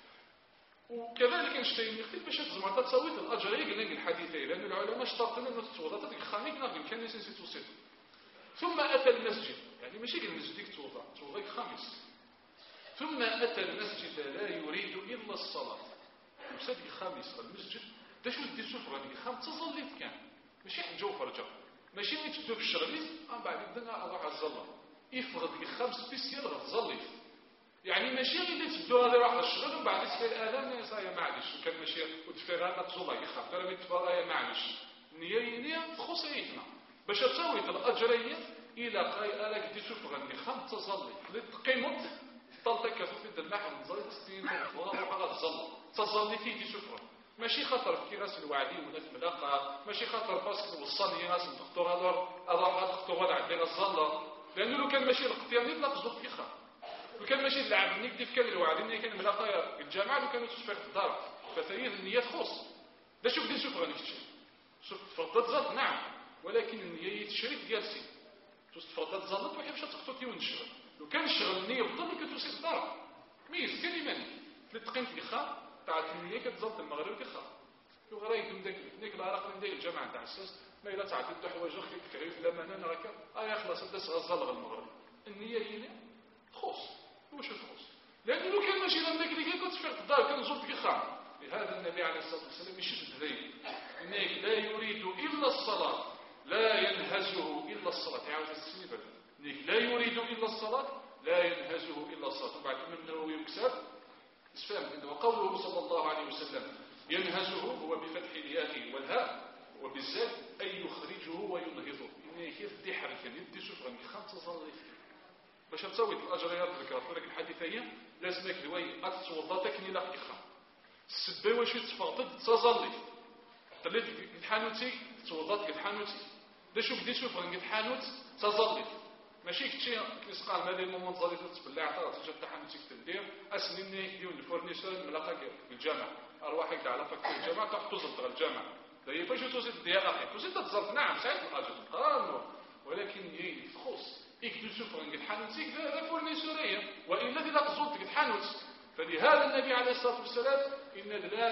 وكذلك نشتي نختلف باش تزمر تساوي الاجرين قلنا الحديثين لان العلماء اشترطوا انه توضا تديك خانيك ناغي كان نسيت توصل. ثم اتى المسجد يعني ماشي المسجد ديك توضا خامس ثم اتى المسجد لا يريد الا الصلاه مسجد الخامس المسجد دا شو دير شوف غادي خامس تصليت كان ماشي حجه وفرجه ماشي يتدو في الشغلين من بعد بدنا اروح الزله يفرض لي خمس سبيسيال غتزلي يعني ماشي غير تبدو هذا راح الشغل ومن بعد يصير الاذان صايا معليش وكان ماشي وتفيغ ما تزولا يخاف ترى متفرا معليش النيه خصيتنا باش تسوي الاجريه الى قال لك دي شوف غادي خمس تصلي قيمه طلتك في المحل نزلت 60 وغا تصلي فيه دي شوف ماشي خاطر في راس الوعدي ولا في الملاقه ماشي خاطر باسكو وصلني راس الدكتور هذا الدكتور هذا عندنا الزله لانه لو كان ماشي الاختياري لا تزوق فيه خا لو كان ماشي اللعب نكدي في كان الوعد اني كان ملاقه الجامعه لو كانوا تشفى في الدار فتايد النيه تخص دا شوف دي شوف غادي شوف تفضلت زلط نعم ولكن النيه الشريك ديال سي تفضلت زلط وحي باش تخطو كي ونشغل لو كان الشغل النيه بطل كتوصل الدار ميز كلمه تلتقين في خا تاع النيه كتزلط المغرب في خا شو غرايك من ديك العراق من ديك الجامعه تاع الساس ما الا تعدي حوايج اخرى كيف لما انا راك خلاص داس غزل المغرب النيه هي تخص واش تخص لانه لو كان ماشي لما كلي كنت في الدار كان زرت كيخام لهذا النبي عليه الصلاه والسلام يشد ذلك انك لا يريد الا الصلاه لا ينهزه الا الصلاه يعاود السنه انك لا يريد الا الصلاه لا ينهزه الا الصلاه وبعد منه يكسب اسفهم وقوله صلى الله عليه وسلم ينهزه هو بفتح الياء والهاء وبالزاد أي يخرجه وينهضه إنه يدي حركة يدي شوف غني خمسة صلي باش تسوي الأجريات ذكرت لك الحديثية لازمك دوي أتتوضا تكني لا إخا السبي واش تفضل تصلي تليت الحانوتي توضات الحانوتي دا شوف دي شوف غني الحانوت تصلي ماشي كتشي كيسقال مالي المومون تصلي تبلع عطا تجي الحانوتي كتدير اسنيني ديون الفورنيسور ملاقا في الجامع أرواحك على فكر الجامع تحط زلط الجامع دايما باش توصل الديار اخي توصل تتزلط نعم ساعات الاجر قانون ولكن هي تخص يكدو شوف عند الحانوت لا فورنيسوريه والا اذا قصدت الحانوت فلهذا النبي عليه الصلاه والسلام ان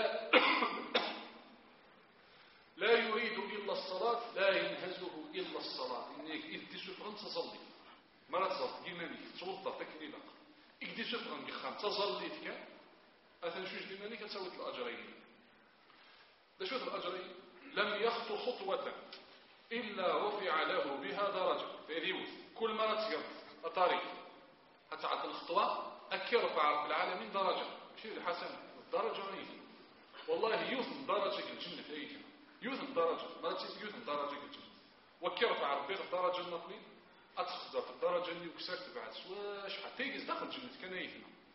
لا يريد الا الصلاه لا ينهزه الا الصلاه انك يدي شوف عند تصلي مرات تصلي ديما توضا تكليلا يدي شوف عند خام تصليتك اثن شوج ديما كتساوي الاجرين ده شوف الأجرين لم يخطو خطوة إلا رفع له بها درجة فيريوث كل مرة تقرب الطريق هتعد الخطوة أكرفع رب العالمين درجة ماشي الحسن الدرجة ريث والله يوثن درجة الجنة فيك يوثن درجة مرة يوثن درجة الجنة وكرفع ربي الدرجة النقلي أتخذ في الدرجة اللي وكسرت بعد واش حتى يجز داخل الجنة كان يثنى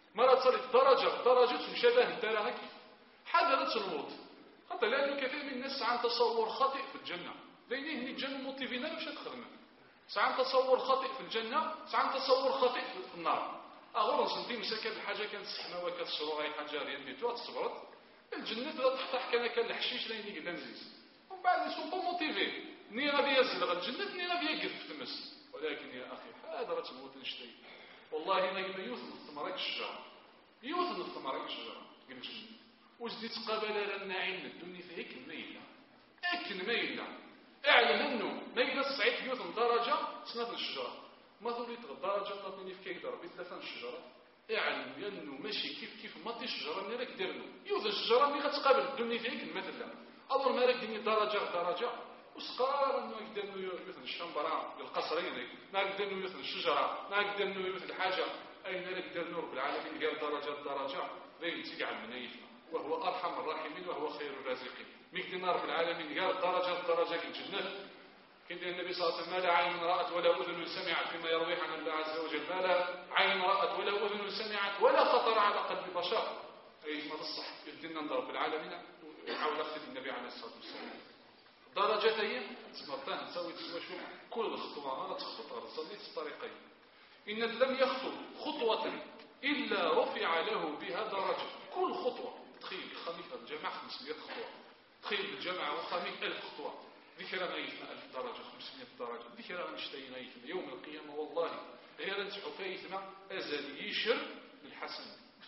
مرة تصلي درجة مشابه الدار هكي حذرت الموت خاطر لأنه كثير من الناس عن تصور خاطئ في الجنة لأنه هني الجنة موتيفينا باش تخدم ساعة تصور خاطئ في الجنة ساعة تصور خاطئ في النار أغرس انتي مساكن الحاجة كانت السحمة وكتصروا غاية حاجة ريال بيتوها تصبرت الجنة تبدا تحتاح كان الحشيش لين قدام زيز ومن بعد يسون با موتيفي ني غادي يزل الجنة ني غادي يقف في تمس ولكن يا أخي هذا راه تموت نشتي والله ما يوثن الثمرة الشجرة يوثن الثمرة الشجرة قال الجنة وزدي تقابل النعيم الدنيا في هيك الميلة أكن ميلة اعلم انه ميلة صعيد يوثن درجة سنة الشجرة ما ذوليت الدرجة نطني في كيدر بثلاثة الشجرة اعلم بأنه ماشي كيف ما تي الشجرة اللي راك دير له يوثن الشجرة اللي غتقابل الدنيا في هيك المثل أول ما راك ديني درجة وسقار انه يقدر انه يوثن الشمبرة القصرين ما يقدر انه يوثن الشجرة ما يقدر انه يوثن الحاجة اين راك دير رب العالمين قال درجة بين تيقع من نيفنا وهو أرحم الراحمين وهو خير الرازقين ميكدنا رب العالمين قال درجة الجنة كنت النبي صلى الله عليه وسلم ما لا عين رأت ولا أذن سمعت فيما يروي عن الله عز وجل ما لا عين رأت ولا أذن سمعت ولا خطر على قلب بشر أي ما تصح يدنا رب العالمين وحاول أخذ النبي عليه الصلاة والسلام درجتين تسمرتان تسوي شو كل خطوة ما تخطط صليت الطريقين إن لم يخطو خطوة إلا رفع له بها درجة كل خطوة تخيل خليفة الجامعة 500 خطوة تخيل الجامعة وخليفة 1000 خطوة ذكرى غيثنا 1000 درجة 500 درجة ذكرى غنشتين غيثنا يوم القيامة والله غير نسحو فايثنا أزل يشر بالحسن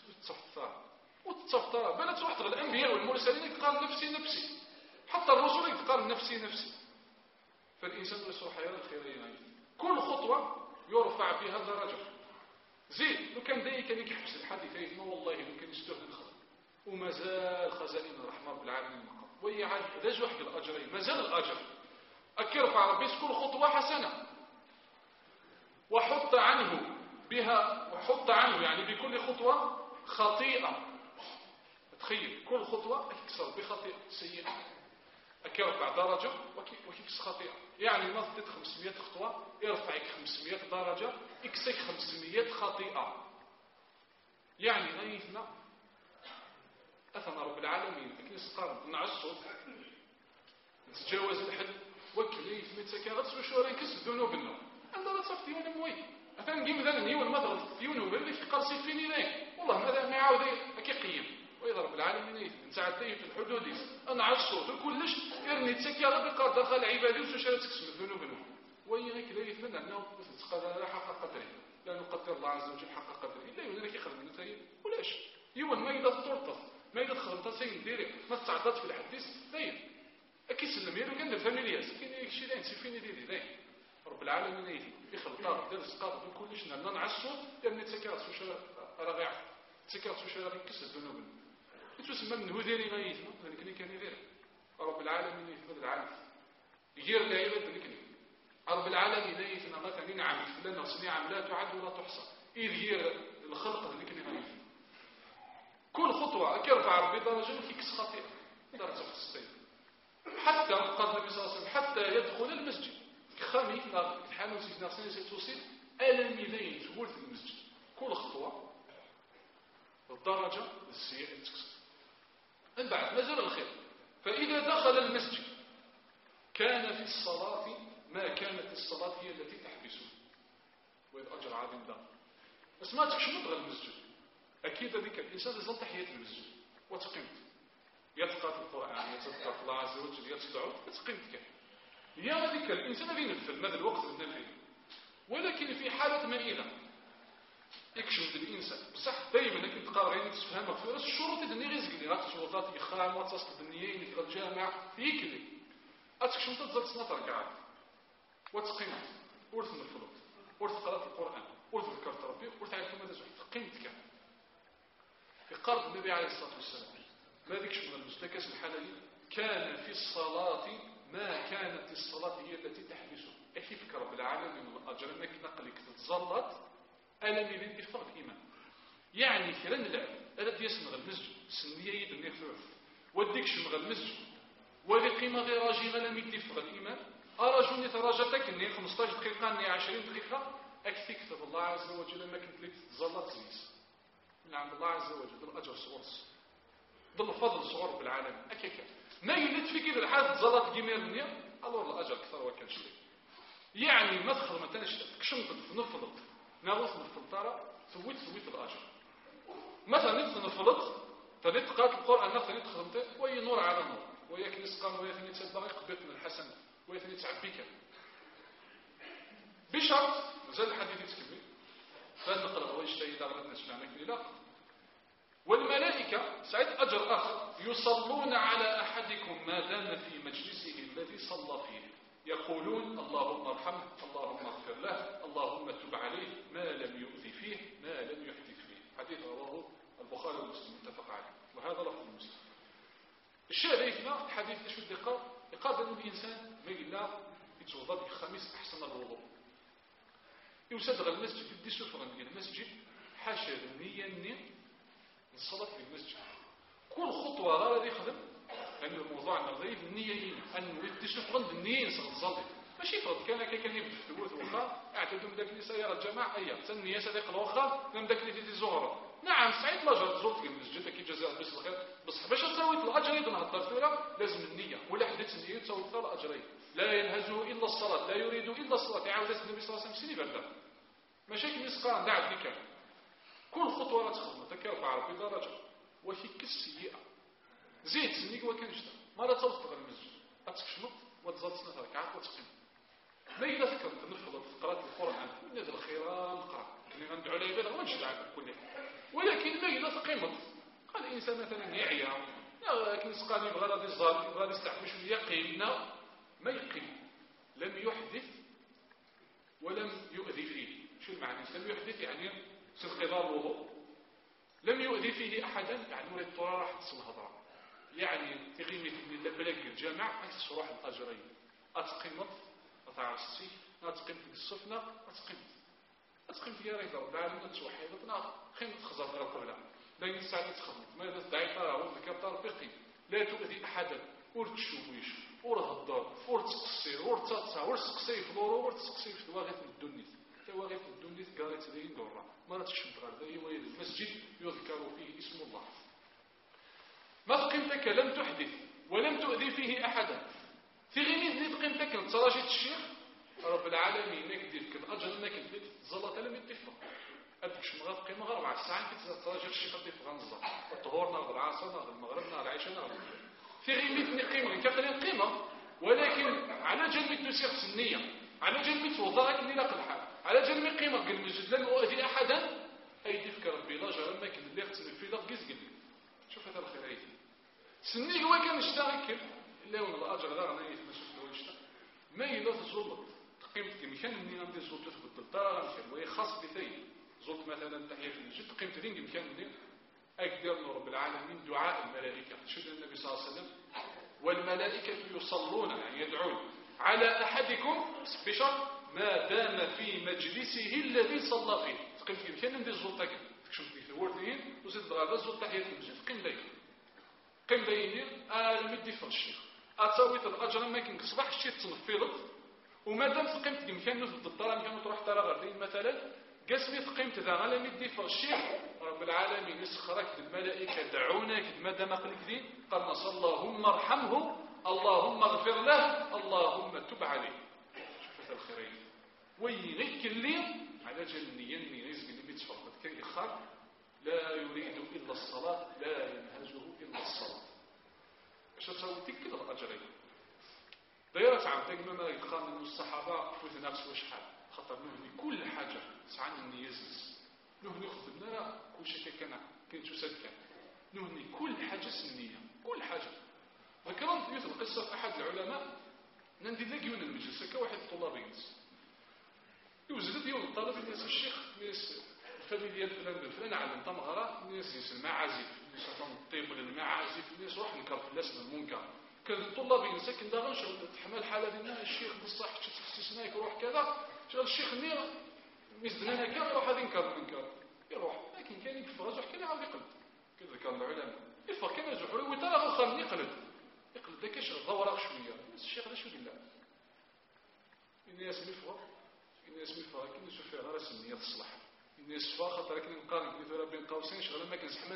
وتتصفتر بلا تروح الأنبياء والمرسلين يتقال نفسي حتى الرسل يتقال نفسي فالإنسان يصلح حياة الخيرين غيثنا كل خطوة يرفع فيها درجة زيد لو كان دايما كان يحبس الحديث يثما والله لو كان يستهدف الخلق وما زال خزائن الرحمة بالعالمين المقام وهي عاد داج واحد الأجرين ما زال الأجر أكرفع ربي كل خطوة حسنة وحط عنه يعني بكل خطوة خطيئة تخيل كل خطوة أكسر بخطيئة سيئة أكرفع درجة وكيكس خطيئة يعني ما ضدت 500 خطوة يرفعك 500 درجة يكسك 500 خطيئة يعني غيثنا أثنى رب العالمين لكن يسقار نعصو نتجاوز الحد وكليف متسكين غتسوي شورين كسب ذنوبنا عندنا تصف ديوان موي أثنى نجي مثلا نيوان مضغط ديوان اللي في قرصي فيني ليه والله ماذا ما يعاود أكي قيم وإذا رب العالمين نتعدي في الحدود نعصو كلش يرني تسكي ربي قال دخل عبادي وسوشي تكسب ذنوبنا وهي هيك لا يتمنى أنه تقدر حق قدره لا نقدر الله عز وجل حق قدره إلا يقول لك يخدم نتايا ولاش يوان ما يدا تطرطف ما يدا تخدم سين ديري ما تعدات في الحديث داير أكيد سلم يلو كان الفاميلياس كاين هيك شي داين سيفيني ديري داين رب العالمين يدي يخلق دير سقاط كلش نعنا نعسو يعني تسكرت سوشي راه غير تسكرت سوشي راه يكسر ذنوبنا تسمى من هو ديري غايثنا ذلك كان يدير رب العالمين يثبت العالم يجير العباد ذلك رب العالمين يثنا مثلا نعم فلان صنيعة لا تعد ولا تحصى إذ يجير الخلق ذلك غايث كل خطوة كيرفع ربي درجة كيكس خطيئة درجة في السيد حتى قال النبي صلى الله عليه وسلم حتى يدخل المسجد خامي الحانوت سيدنا توصل ألمين تقول في المسجد كل خطوة الدرجة السيئة تكسر من بعد ما زال الخير فإذا دخل المسجد كان في الصلاة ما كانت الصلاة هي التي تحبسه وإذا أجر عظيم ده بس ما تكشف نبغى المسجد أكيد ذلك الإنسان لازم تحية المسجد وتقيمت يتقى في القرآن يتذكر في الله عز وجل يتدعو وتقيمت يا ذلك الإنسان في نفل ماذا الوقت النفل ولكن في حالة مائلة يكشف الإنسان بصح دائما كنت تقرأ غير تفهم مغفرة الشروط اللي رزق اللي غات الشروطات يخام وتصل بالنيين في الجامع يكلي أتكشف تتزل سنة ركعات وتقيمت ورث من الفلوس ورث قراءة القرآن ورث ذكرت ربي ورث عارف ماذا زحت قيمتك في قرض النبي عليه الصلاة والسلام ما ذيكش من المستكس الحلالي كان في الصلاة ما كانت الصلاة هي التي تحبسه أكيد رب العالمين من الأجر أنك نقلك تتزلط أنا من إفاق الإيمان يعني كلام العلم الذي يسمغ المسجد سنية يد النفوف وديك شمغ المسجد ولي قيمة غير راجي غلام يتفق الإيمان أرجوني تراجتك أني 15 دقيقة أني 20 دقيقة أكثر الله عز وجل ما كنت لك تتزلط زيس من عند الله عز وجل ضل أجر صغر ضل فضل صغر بالعالم أكيكا ما يلد في كده الحال تزلط جميع الدنيا الله الأجر كثر وكان شيء يعني ما تخدم أنت كشمت نفضت نغوص نفلتارا سويت الأجر مثلا نفلت تنيت قرأت القرآن نفسه تنيت خدمته وهي نور على نور وهي كنيس قام وهي تنيت سبقا قبلت من الحسن وهي تنيت تعبيك بشرط مازال الحديث يتكمل فنقرأ ويجتهد درجة نسمع لكن لا والملائكة سعيد أجر آخر يصلون على أحدكم ما دام في مجلسه الذي صلى فيه يقولون اللهم ارحمه اللهم اغفر له اللهم تب عليه ما لم يؤذي فيه ما لم يحدث فيه حديث رواه البخاري ومسلم متفق عليه وهذا لفظ مسلم الشيء هنا الحديث شو الدقة يقابل الإنسان ما يلا يتوضا بالخميس أحسن الوضوء يوسد غير المسجد يدي سفرا ديال المسجد حاشا النية الصلاة في المسجد كل خطوة غير يخدم لأن الموضوع النظري النية أنه يدي سفرا النية نصلي ماشي فرض كان يبدأ في الثبوت وخا اعتدوا من ذاك اللي سيارة الجماعة أيام النية صديق الوخا من ذاك اللي تدي الزهرة نعم سعيد لاجر تزور في المسجد كي جزاء بس الخير بصح باش تساوي الأجر إذا نهضر فيها لازم النية ولا حدث النية تساوي فيها الأجرين لا ينهزه إلا الصلاة لا يريد إلا الصلاة يعاود النبي صلى الله عليه وسلم سيني بردا ماشي كي يسقى داع ديك كل خطوة لا تخدم تكرفع ربي درجة وفي كالسيئة زيد سنيك وكان جدا ما لا توصل المسجد أتكشمط وتزاد سنة ركعات وتقيم ما إذا ذكرت نفضل قراءة القرآن من هذا الخيران نقرأ يعني غندعو على عبادة ما نشجع كله ولكن ما إذا تقيمت قال الإنسان مثلا يعيا لكن سقاني يبغى غادي الزار يبغى غادي يستحمل شوية قيمنا ما يقيم لم يحدث ولم يؤذي فيه شو المعنى لم يحدث يعني انقضاء الوضوء لم يؤذي فيه أحدا يعني ولا الطرار راح تصل الهضرة يعني تقيمة بلاك الجامع أنت صروح الأجرين أتقيمت أتعرسي أتقيمت بالسفنة أتقيمت يا ريت رب العالمين أتوحي بطنا خيمة خزر غير قبلها لأن الساعة تتخدم ماذا تدعي طارة وذكر طار بقيم لا تؤذي أحدا ورتشويش ورهضر ورتقصير ورتتصا ورتسقسي في لورو ورتسقسي في واغيت من الدنيس واغيت من الدنيس قالت لي ندورا ما تشد غير ذي المسجد يذكر فيه اسم الله ما قيمتك لم تحدث ولم تؤذي فيه أحدا في غير نيت قيمتك تراجيت الشيخ رب العالمين انك ديرك الاجر انك ديت زلط لم يدفع ادك مغاد قيمه غير 4 ساعات كتراجي الشيخ ديت غنزه الطهور ناض العصر ناض المغرب ناض العشاء ناض في غير نيت قيمه كقليل قيمه ولكن على جنب تسير النيه على جنب وضعك من لاق الحال على جنب قيمه قال المسجد لم اؤذي احدا اي ديك ربي لا جرى ما كان اللي يغتسل في لاق قيس شوف هذا الخير ايدي سني هو كان يشتغل الا ولا الاجر غير انا يتمشى ما يلا تزلط قيمت كمكان مني غندير زلط تبدل دار وهي خاص بثي زلط مثلا تحيه المسجد قيمت دين كمكان مني اقدر رب العالمين دعاء الملائكه شد النبي صلى الله عليه وسلم والملائكه يصلون يعني يدعون على احدكم بشرط ما دام في مجلسه الذي صلى فيه قيمت كمكان ندير زلط شوف في وردين وزيد غير زلط تحيه المسجد قيم ديني المدي في الشيخ أتسويت الأجر ما كنك صباح الشيء تنفيضت وما دام تقيمت كان نثبت الدار كان تروح ترى غردين مثلا قسمي تقيمت ذا غلا مدي في الشيخ رب العالمين يسخرك الملائكة دعونك ما دام قلك ذي قال اللهم ارحمه اللهم اغفر له اللهم تب عليه شوف الخيرين ويغيك اللي على جل ينمي رزق اللي بيتفرقت كان يخار لا يريد إلا الصلاة لا ينهزه إلا الصلاة ايش تسوي كده الأجرين دايرة عم ما يدخل من الصحابة في نفس وشحال خاطر نهني كل حاجة سعان النيزز نهني خدمنا كل شيء كان تسد كان نهني كل حاجة سنية كل حاجة ذكرت في القصة في أحد العلماء نندي لاقيون المجلس كواحد الطلاب ينس يوزد يوم الطالب الناس الشيخ ناس الفاميليا فلان علم طمغرة الناس يسمى معازف الناس يسمى الطيب ولا المعازف الناس روح نكر في الناس من المنكر كان الطلاب ينسكن داغن شغل تحمل حالة دينا الشيخ بصح تستثنائك يروح كذا شغل الشيخ نير مزدنا كذا يروح هذا ينكر المنكر يروح لكن كان يكفر رجح كذا عاود يقلد كذا كان العلماء يفر كان يجحر ويترى غخر يقلد ذاك يشغل ضوراق شوية الناس الشيخ لا شو بالله الناس مفر كنا نشوف فيها غير النية تصلح الناس فا خاطر لكن نقارن بين بين قوسين شغل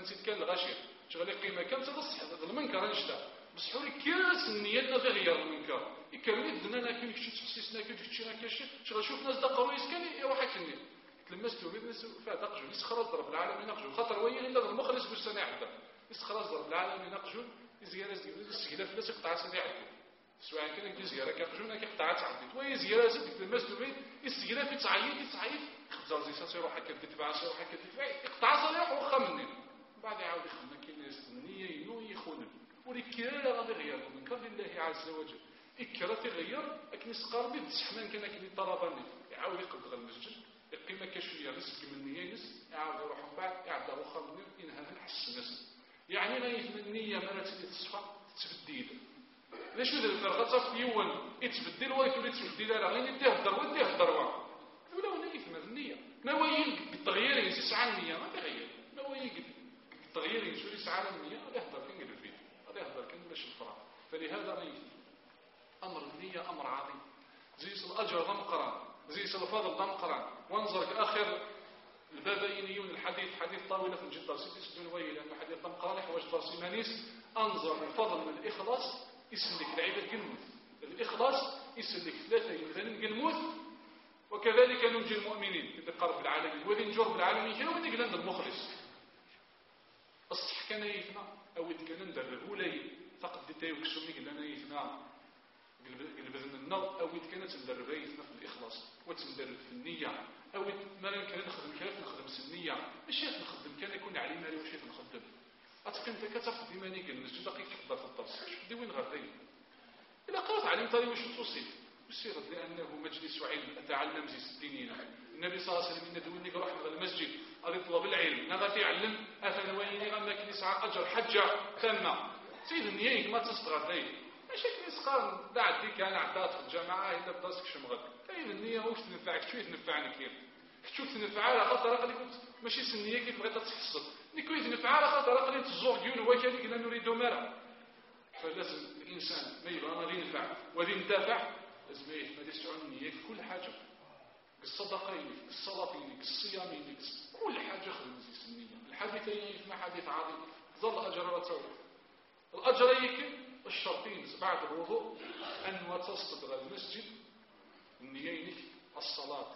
نسيت كان الغاشيه شغل قيمه كان تصح هذا المنكر نشتا بصحوا لي كاس النيه غير المنكر يكمل دنا كاين شي تحسسنا كاين شي كاشي شغل شوف ناس دقروا يسكن يا واحد كني تلمستو بنس فات اقجو يسخرج رب العالمين اقجو خاطر وين الا المخلص باش سنعبد يسخرج رب العالمين اقجو يزير السجله فلاس يقطع سنعبد سواء كان كيزير كيقجونا كيقطع تعديت ويزير زيد تلمستو بين السجله في تعيط خزر زي ساسي روح هكا تدفع سي روح هكا تدفع يقطع صريح واخا مني بعد يعاود يخدم كاين ناس النيه ينو يخون ولكن غادي يغير من كرم الله عز وجل إكرا تغير لكن يسقر بيد الزحمان كان كني طلباني يعاود يقبض المسجد يقيم كشويه رزق من النية يعاود يروح من بعد يعد واخا مني ينهى نحس الناس يعني ما النية ما تزيد تصفى تتبدل لا شو ذا الفرق تصف يون يتبدل ويتولي تبدل على غير يديه الدروة ولا ولا يثمر النية ما وين التغيير يسعى النية ما تغير ما وين التغيير يسعى النية هذا يهضر كان قبل فيه هذا يهضر كان باش الفرق فلهذا رأيت أمر النية أمر عظيم زي الأجر ضم قران زي الفضل ضم قران وانظر آخر البابينيون الحديث حديث طاولة جدا سيدون ويه لأنه حديث ضم قران يحوج درسي مانيس أنظر الفضل من الإخلاص يسلك العباد قلموت الإخلاص يسلك ثلاثة يمثالين قلموت وكذلك ننجي المؤمنين في قرب العالمين وذي نجر بالعالمين كانوا وين يقلن المخلص الصح كان يثنى أو كان ندرب ولاي فقد دتايو كسومي قلنا يثنى قلبنا النار أو كانت ندرب يثنى في الإخلاص وتندرب في النية أو ما كان نخدم كيف نخدم النية ماشي نخدم كان يكون علي مالي وشي نخدم أتكنت كتاخذ ديماني قلنا دقيق تحضر في الدرس دي وين غادي إذا قرأت علم طريق واش توصيف بصيغة لأنه مجلس علم أتعلم زي 60 النبي صلى الله عليه وسلم ندوني روح إلى المسجد غادي يطلب العلم غادي يعلم أثنويني غادي كنسعى أجر حجة تامة سيد النية ما تستغدي ماشي كنسقى دعتي كان عدات في الجامعة إلا بدرسك شمغل سيد النية واش تنفعك شوية تنفعني كيف شوف تنفع على خاطر قال لك ماشي سنية كيف بغيت تحصل نكوي تنفع على خاطر قال لك تزور ديون هو كذلك لا نريد مالا فلازم الإنسان ما يبغى غادي ينفع وغادي ينتفع لازم يسعى النية في كل حاجة الصدقة ينك الصلاة ينك الصيام ينك كل حاجة خدم زي النية الحديثين يسمى حديث عظيم ظل أجر وتوب الأجر يمكن الشرطين بعد الوضوء أن تصطدر المسجد النية ينك الصلاة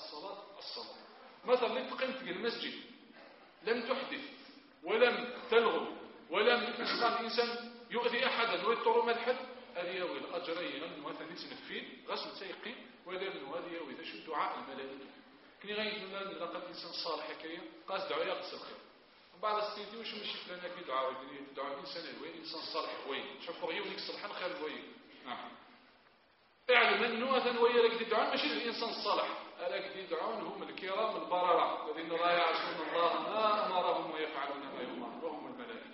مثلا لتقيم في المسجد لم تحدث ولم تلغو ولم يسمع الإنسان يؤذي أحدا ويضطر ملحد ألياوي الأجرين مثلا تنفين غسل تيقين ولا من هذه وإذا شو دعاء الملائكة كني غير لقد إنسان صالح كريم قاس دعاء يغسل خير بعد السيدي وش مشي فلان كي دعاء الإنسان وين إنسان صالح وين شوفوا غيونك صلحان خير وين نعم اعلم أنه أثن ويا لك تدعون ماشي الإنسان الصالح لك تدعون هم الكرام البررة الذين لا يعصون الله ما أمرهم ويفعلون ما يؤمرون وهم الملائكة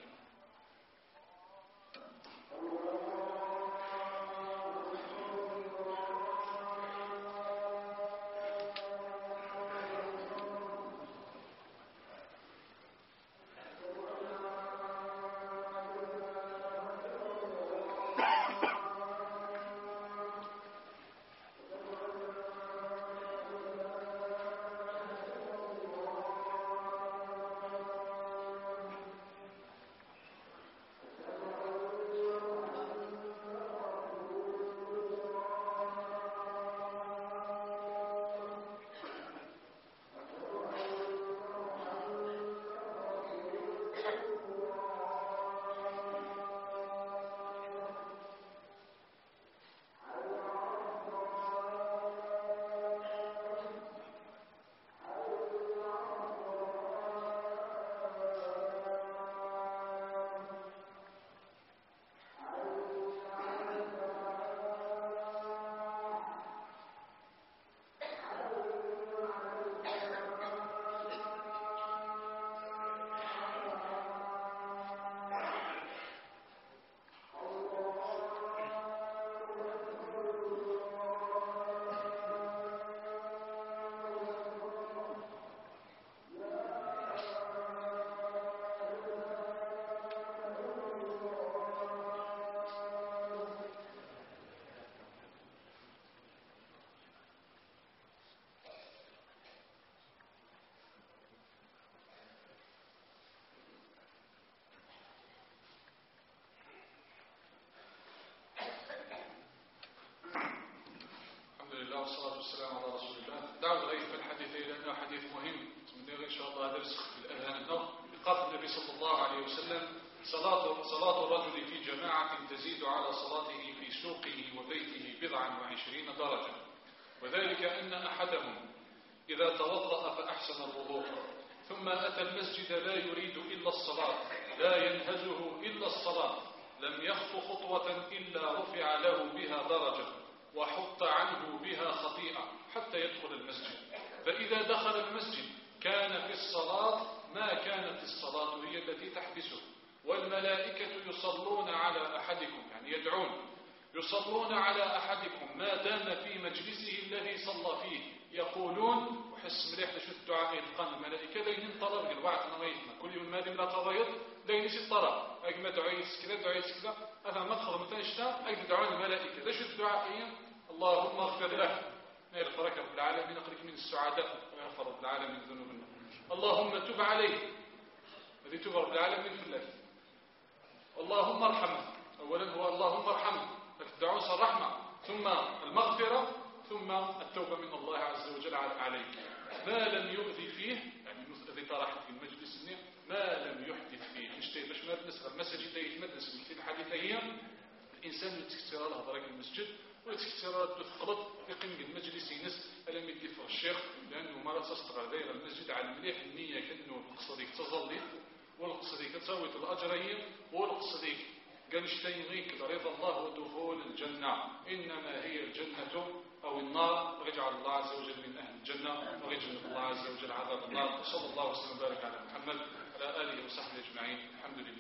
صلاة الرجل في جماعة تزيد على صلاته في سوقه وبيته 27 درجة، وذلك أن أحدهم إذا توضأ فأحسن الوضوء ثم أتى المسجد لا يريد إلا الصلاة، لا ينهزه إلا الصلاة، لم يخطو خطوة إلا رفع له بها درجة وحط عنه بها خطيئة حتى يدخل المسجد. فإذا دخل المسجد كان في الصلاة ما كانت الصلاة هي التي تحبسه. والملائكة يصلون على أحدكم، يعني يدعون، يصلون على أحدكم ما دام في مجلسه الذي صلى فيه، يقولون وحس مليح لشو الدعاء يتقن الملائكة لين طلب الوعد نويتنا كل يوم مادم لا تضيط لين يصير طلب أجمع دعاء كذا دعاء كذا هذا مدخل مثلا شتاء أجمع دعاء الملائكة ليش الدعاء هي اللهم اغفر له يغفر لك رب العالمين أخرج من السعداء ويغفر رب العالمين ذنوبنا، اللهم تب عليه الذي تب رب العالمين في الله، اللهم ارحمه، أولا هو اللهم ارحمه تدعون الرحمة ثم المغفرة ثم التوبة من الله عز وجل عليك ما لم يؤذي فيه، يعني الذي طرحت في المجلس ما لم يحدث فيه نشتي باش ما نسأل المساجد يتمدس في الحديث هي الإنسان يتكسر له درجة المسجد ويتكسر تثقلط في قمة المجلس ينس ألم يدفع الشيخ لأنه مرة تستغل دائرة المسجد على مليح النية كأنه القصديك تظلي والقصديك تسويت الأجرين والقصديك قال اشتيغيك رضا الله ودخول الجنة، إنما هي الجنة أو النار، ويجعل الله عز وجل من أهل الجنة ويجعل الله عز وجل عذاب النار. صلى الله وسلم وبارك على محمد وعلى آله وصحبه أجمعين. الحمد لله.